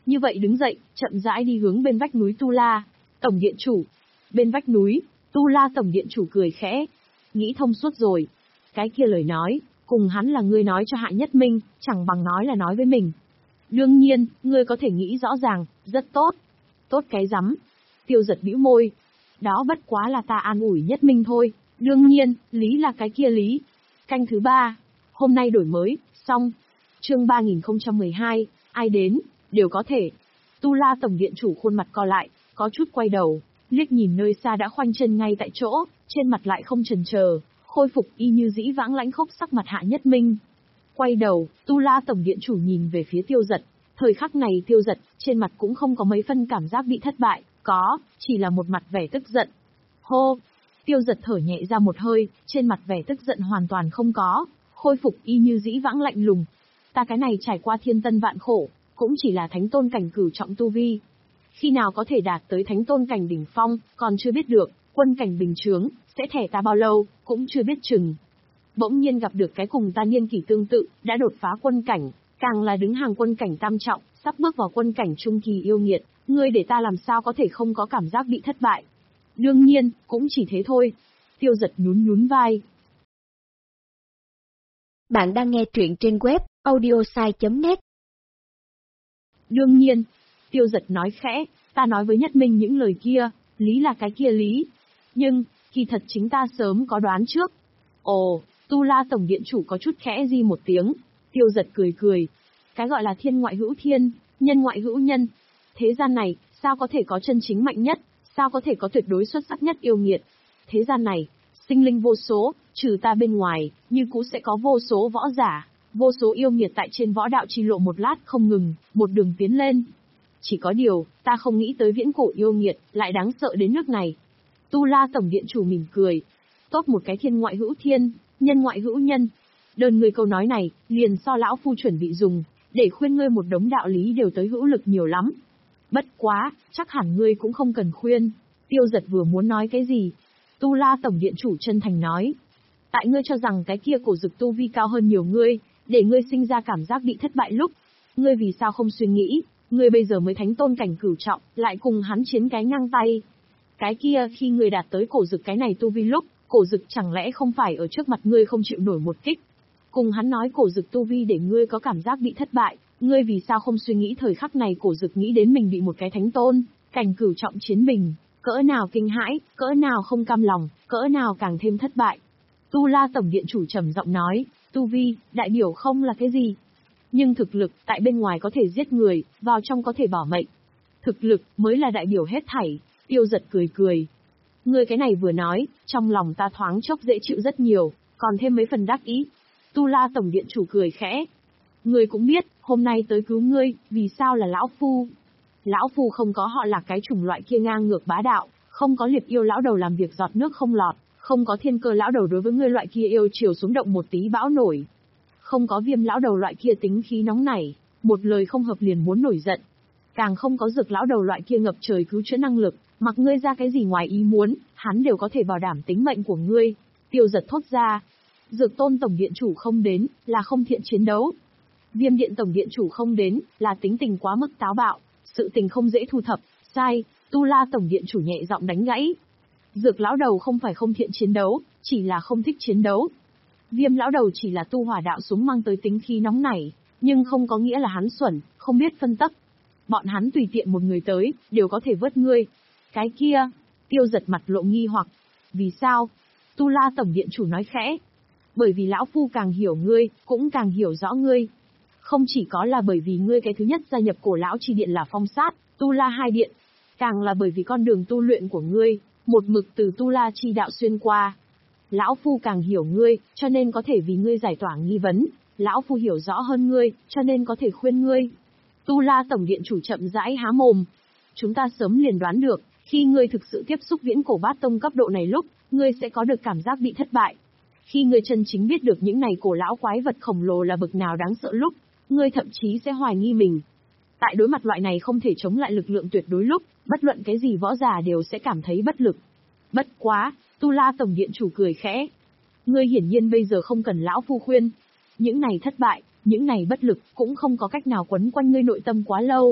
Như vậy đứng dậy, chậm rãi đi hướng bên vách núi Tu La. Tổng điện chủ. Bên vách núi, Tu La tổng điện chủ cười khẽ. Nghĩ thông suốt rồi. Cái kia lời nói, cùng hắn là ngươi nói cho Hạ Nhất Minh, chẳng bằng nói là nói với mình. Đương nhiên, ngươi có thể nghĩ rõ ràng, rất tốt. Tốt cái rắm. Tiêu Giật bĩu môi. Đó bất quá là ta an ủi Nhất Minh thôi. Đương nhiên, lý là cái kia lý. Canh thứ ba. Hôm nay đổi mới, xong. Chương ba nghìn không trăm mười hai, ai đến, đều có thể. Tu La tổng điện chủ khuôn mặt co lại, có chút quay đầu, liếc nhìn nơi xa đã khoanh chân ngay tại chỗ, trên mặt lại không chần chờ, khôi phục y như dĩ vãng lãnh khốc sắc mặt Hạ Nhất Minh. Quay đầu, Tu La tổng điện chủ nhìn về phía Tiêu Giật, thời khắc này Tiêu Giật, trên mặt cũng không có mấy phân cảm giác bị thất bại, có, chỉ là một mặt vẻ tức giận. Hô! Tiêu Giật thở nhẹ ra một hơi, trên mặt vẻ tức giận hoàn toàn không có, khôi phục y như dĩ vãng lạnh lùng. Ta cái này trải qua thiên tân vạn khổ, cũng chỉ là thánh tôn cảnh cửu trọng tu vi. Khi nào có thể đạt tới thánh tôn cảnh đỉnh phong, còn chưa biết được, quân cảnh bình chướng, sẽ thẻ ta bao lâu, cũng chưa biết chừng. Bỗng nhiên gặp được cái cùng ta niên kỷ tương tự, đã đột phá quân cảnh, càng là đứng hàng quân cảnh tam trọng, sắp bước vào quân cảnh trung kỳ yêu nghiệt, ngươi để ta làm sao có thể không có cảm giác bị thất bại. Đương nhiên, cũng chỉ thế thôi. Tiêu Giật nhún nhún vai. Bạn đang nghe truyện trên web audiosai chấm net. Đương nhiên, Tiêu Giật nói khẽ, ta nói với Nhất Minh những lời kia, lý là cái kia lý. Nhưng, kỳ thật chính ta sớm có đoán trước. Ồ, Tu La tổng điện chủ có chút khẽ di một tiếng. Tiêu Giật cười cười. Cái gọi là thiên ngoại hữu thiên, nhân ngoại hữu nhân. Thế gian này, sao có thể có chân chính mạnh nhất, sao có thể có tuyệt đối xuất sắc nhất yêu nghiệt. Thế gian này, sinh linh vô số, trừ ta bên ngoài, như cũ sẽ có vô số võ giả, vô số yêu nghiệt tại trên võ đạo chi lộ một lát không ngừng, một đường tiến lên. Chỉ có điều, ta không nghĩ tới viễn cổ yêu nghiệt, lại đáng sợ đến nước này. Tu La tổng điện chủ mỉm cười. Tốt một cái thiên ngoại hữu thiên, nhân ngoại hữu nhân. Đơn ngươi câu nói này, liền so lão phu chuẩn bị dùng, để khuyên ngươi một đống đạo lý đều tới hữu lực nhiều lắm. Bất quá, chắc hẳn ngươi cũng không cần khuyên. Tiêu Giật vừa muốn nói cái gì? Tu La tổng điện chủ chân thành nói. Tại ngươi cho rằng cái kia cổ dực tu vi cao hơn nhiều ngươi, để ngươi sinh ra cảm giác bị thất bại lúc. Ngươi vì sao không suy nghĩ, ngươi bây giờ mới thánh tôn cảnh cửu trọng, lại cùng hắn chiến cái ngang tay. Cái kia khi ngươi đạt tới cổ dực cái này tu vi lúc, cổ dực chẳng lẽ không phải ở trước mặt ngươi không chịu nổi một kích. Cùng hắn nói cổ dực tu vi để ngươi có cảm giác bị thất bại, ngươi vì sao không suy nghĩ thời khắc này cổ dực nghĩ đến mình bị một cái thánh tôn, cảnh cửu trọng chiến bình, cỡ nào kinh hãi, cỡ nào không cam lòng, cỡ nào càng thêm thất bại. Tu La tổng điện chủ trầm giọng nói, tu vi, đại biểu không là cái gì. Nhưng thực lực, tại bên ngoài có thể giết người, vào trong có thể bỏ mệnh. Thực lực, mới là đại biểu hết thảy. Tiêu Giật cười cười. Ngươi cái này vừa nói, trong lòng ta thoáng chốc dễ chịu rất nhiều, còn thêm mấy phần đắc ý. Tu La tổng điện chủ cười khẽ. Ngươi cũng biết, hôm nay tới cứu ngươi, vì sao là lão phu. Lão phu không có họ là cái chủng loại kia ngang ngược bá đạo, không có liệt yêu lão đầu làm việc giọt nước không lọt, không có thiên cơ lão đầu đối với ngươi loại kia yêu chiều xuống động một tí bão nổi. Không có viêm lão đầu loại kia tính khí nóng nảy, một lời không hợp liền muốn nổi giận. Càng không có dược lão đầu loại kia ngập trời cứu chữa năng lực, mặc ngươi ra cái gì ngoài ý muốn, hắn đều có thể bảo đảm tính mệnh của ngươi. Tiêu Giật thốt ra. Dược tôn tổng điện chủ không đến, là không thiện chiến đấu. Viêm điện tổng điện chủ không đến, là tính tình quá mức táo bạo, sự tình không dễ thu thập. Sai, Tu La tổng điện chủ nhẹ giọng đánh gãy. Dược lão đầu không phải không thiện chiến đấu, chỉ là không thích chiến đấu. Viêm lão đầu chỉ là tu hỏa đạo súng mang tới tính khí nóng nảy, nhưng không có nghĩa là hắn xuẩn, không biết phân tấp. Bọn hắn tùy tiện một người tới, đều có thể vớt ngươi. Cái kia, Tiêu Giật mặt lộ nghi hoặc. Vì sao? Tu La tổng điện chủ nói khẽ. Bởi vì lão phu càng hiểu ngươi, cũng càng hiểu rõ ngươi. Không chỉ có là bởi vì ngươi cái thứ nhất gia nhập cổ lão chi điện là phong sát, Tu La hai điện, càng là bởi vì con đường tu luyện của ngươi, một mực từ Tu La chi đạo xuyên qua. Lão phu càng hiểu ngươi, cho nên có thể vì ngươi giải tỏa nghi vấn, lão phu hiểu rõ hơn ngươi, cho nên có thể khuyên ngươi. Tu La tổng điện chủ chậm rãi há mồm. Chúng ta sớm liền đoán được, khi ngươi thực sự tiếp xúc viễn cổ bát tông cấp độ này lúc, ngươi sẽ có được cảm giác bị thất bại. Khi ngươi chân chính biết được những này cổ lão quái vật khổng lồ là bực nào đáng sợ lúc, ngươi thậm chí sẽ hoài nghi mình. Tại đối mặt loại này không thể chống lại lực lượng tuyệt đối lúc, bất luận cái gì võ giả đều sẽ cảm thấy bất lực. Bất quá, Tu La tổng điện chủ cười khẽ. Ngươi hiển nhiên bây giờ không cần lão phu khuyên. Những này thất bại, những này bất lực cũng không có cách nào quấn quanh ngươi nội tâm quá lâu.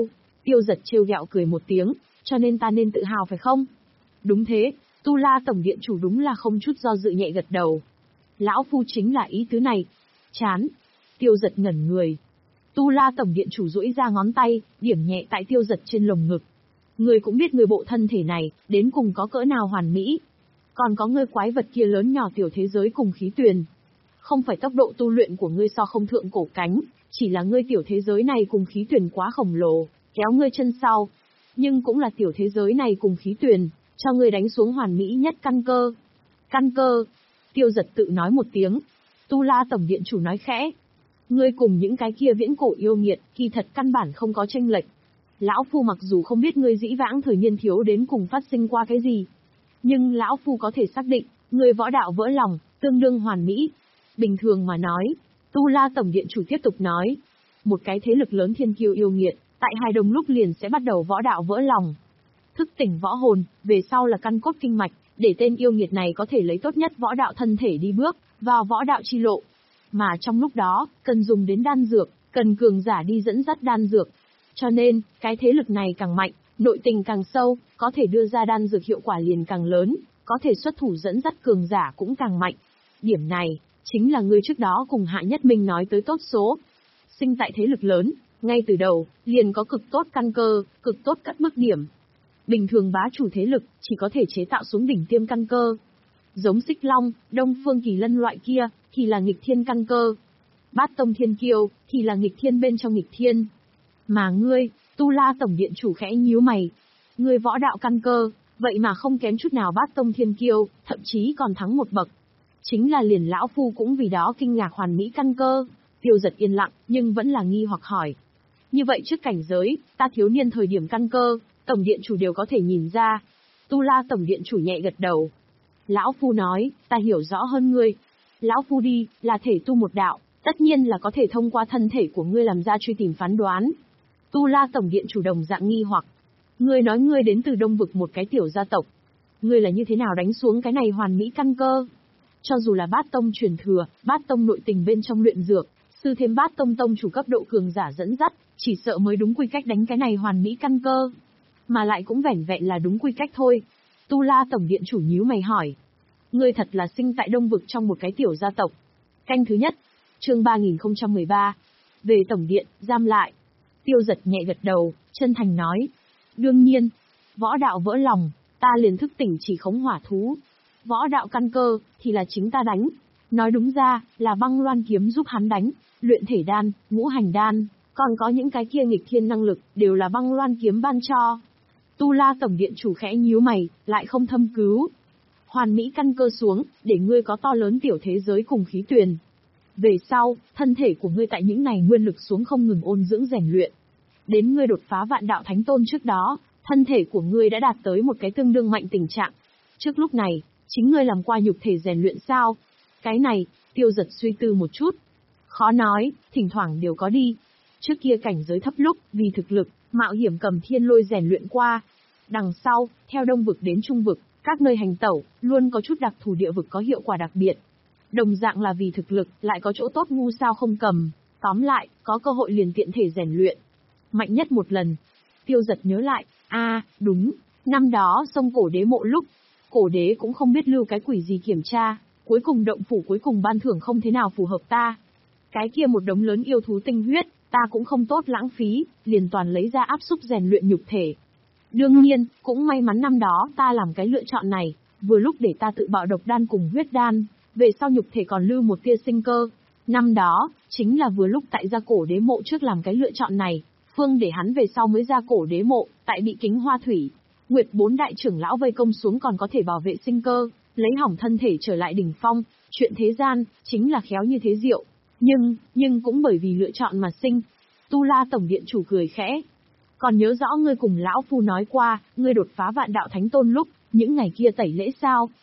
Tiêu Giật trêu ghẹo cười một tiếng, cho nên ta nên tự hào phải không? Đúng thế, Tu La tổng điện chủ đúng là không chút do dự nhẹ gật đầu. Lão phu chính là ý tứ này. Chán. Tiêu Giật ngẩn người. Tu La tổng điện chủ duỗi ra ngón tay, điểm nhẹ tại Tiêu Giật trên lồng ngực. Ngươi cũng biết người bộ thân thể này, đến cùng có cỡ nào hoàn mỹ. Còn có ngươi quái vật kia lớn nhỏ tiểu thế giới cùng khí tuyền. Không phải tốc độ tu luyện của ngươi so không thượng cổ cánh, chỉ là ngươi tiểu thế giới này cùng khí tuyền quá khổng lồ, kéo ngươi chân sau. Nhưng cũng là tiểu thế giới này cùng khí tuyền, cho ngươi đánh xuống hoàn mỹ nhất căn cơ. Căn cơ. Tiêu Giật tự nói một tiếng. Tu La tổng điện chủ nói khẽ. Ngươi cùng những cái kia viễn cổ yêu nghiệt, kỳ thật căn bản không có chênh lệch. Lão phu mặc dù không biết ngươi dĩ vãng thời niên thiếu đến cùng phát sinh qua cái gì, nhưng lão phu có thể xác định, ngươi võ đạo vỡ lòng, tương đương hoàn mỹ. Bình thường mà nói, Tu La tổng điện chủ tiếp tục nói, một cái thế lực lớn thiên kiêu yêu nghiệt, tại hai đồng lúc liền sẽ bắt đầu võ đạo vỡ lòng. Thức tỉnh võ hồn, về sau là căn cốt kinh mạch, để tên yêu nghiệt này có thể lấy tốt nhất võ đạo thân thể đi bước vào võ đạo chi lộ. Mà trong lúc đó, cần dùng đến đan dược, cần cường giả đi dẫn dắt đan dược. Cho nên, cái thế lực này càng mạnh, nội tình càng sâu, có thể đưa ra đan dược hiệu quả liền càng lớn, có thể xuất thủ dẫn dắt cường giả cũng càng mạnh. Điểm này, chính là người trước đó cùng Hạ Nhất Minh nói tới tốt số. Sinh tại thế lực lớn, ngay từ đầu, liền có cực tốt căn cơ, cực tốt cắt mức điểm. Bình thường bá chủ thế lực, chỉ có thể chế tạo xuống đỉnh tiêm căn cơ. Giống Xích Long, Đông Phương Kỳ Lân loại kia, thì là nghịch thiên căn cơ. Bát Tông Thiên Kiêu, thì là nghịch thiên bên trong nghịch thiên. Mà ngươi, Tu La tổng điện chủ khẽ nhíu mày. Ngươi võ đạo căn cơ, vậy mà không kém chút nào Bát Tông Thiên Kiêu, thậm chí còn thắng một bậc. Chính là liền lão phu cũng vì đó kinh ngạc hoàn mỹ căn cơ. Tiêu Giật yên lặng, nhưng vẫn là nghi hoặc hỏi. Như vậy trước cảnh giới, ta thiếu niên thời điểm căn cơ, tổng điện chủ đều có thể nhìn ra. Tu La tổng điện chủ nhẹ gật đầu. Lão phu nói, ta hiểu rõ hơn ngươi. Lão phu đi, là thể tu một đạo, tất nhiên là có thể thông qua thân thể của ngươi làm ra truy tìm phán đoán. Tu La tổng điện chủ đồng dạng nghi hoặc. Ngươi nói ngươi đến từ Đông vực một cái tiểu gia tộc. Ngươi là như thế nào đánh xuống cái này hoàn mỹ căn cơ? Cho dù là Bát Tông truyền thừa, Bát Tông nội tình bên trong luyện dược, sư thêm Bát Tông tông chủ cấp độ cường giả dẫn dắt, chỉ sợ mới đúng quy cách đánh cái này hoàn mỹ căn cơ. Mà lại cũng vẻn vẹn là đúng quy cách thôi. Tu La tổng điện chủ nhíu mày hỏi. Ngươi thật là sinh tại Đông vực trong một cái tiểu gia tộc. Canh thứ nhất, chương ba nghìn không trăm mười ba. Về tổng điện, giam lại. Tiêu Giật nhẹ gật đầu, chân thành nói. Đương nhiên, võ đạo vỡ lòng, ta liền thức tỉnh chỉ khống hỏa thú. Võ đạo căn cơ, thì là chính ta đánh. Nói đúng ra, là băng loan kiếm giúp hắn đánh, luyện thể đan, ngũ hành đan, còn có những cái kia nghịch thiên năng lực, đều là băng loan kiếm ban cho. Tu La tổng điện chủ khẽ nhíu mày, lại không thâm cứu. Hoàn mỹ căn cơ xuống, để ngươi có to lớn tiểu thế giới cùng khí tuyền. Về sau, thân thể của ngươi tại những này nguyên lực xuống không ngừng ôn dưỡng rèn luyện. Đến ngươi đột phá vạn đạo thánh tôn trước đó, thân thể của ngươi đã đạt tới một cái tương đương mạnh tình trạng. Trước lúc này, chính ngươi làm qua nhục thể rèn luyện sao? Cái này, Tiêu Giật suy tư một chút. Khó nói, thỉnh thoảng đều có đi. Trước kia cảnh giới thấp lúc, vì thực lực, mạo hiểm cầm thiên lôi rèn luyện qua. Đằng sau, theo đông vực đến trung vực, các nơi hành tẩu, luôn có chút đặc thù địa vực có hiệu quả đặc biệt. Đồng dạng là vì thực lực, lại có chỗ tốt ngu sao không cầm. Tóm lại, có cơ hội liền tiện thể rèn luyện. Mạnh nhất một lần. Tiêu Giật nhớ lại, a à, đúng, năm đó sông cổ đế mộ lúc, cổ đế cũng không biết lưu cái quỷ gì kiểm tra, cuối cùng động phủ cuối cùng ban thưởng không thế nào phù hợp ta. Cái kia một đống lớn yêu thú tinh huyết, ta cũng không tốt lãng phí, liền toàn lấy ra áp xúc rèn luyện nhục thể. Đương nhiên, cũng may mắn năm đó ta làm cái lựa chọn này, vừa lúc để ta tự bạo độc đan cùng huyết đan, về sau nhục thể còn lưu một tia sinh cơ. Năm đó, chính là vừa lúc tại gia cổ đế mộ trước làm cái lựa chọn này, phương để hắn về sau mới ra cổ đế mộ, tại bị Kính Hoa Thủy, Nguyệt bốn đại trưởng lão vây công xuống còn có thể bảo vệ sinh cơ, lấy hỏng thân thể trở lại đỉnh phong, chuyện thế gian, chính là khéo như thế diệu. Nhưng, nhưng cũng bởi vì lựa chọn mà sinh. Tu La tổng điện chủ cười khẽ. Còn nhớ rõ ngươi cùng lão phu nói qua, ngươi đột phá vạn đạo thánh tôn lúc, những ngày kia tẩy lễ sao?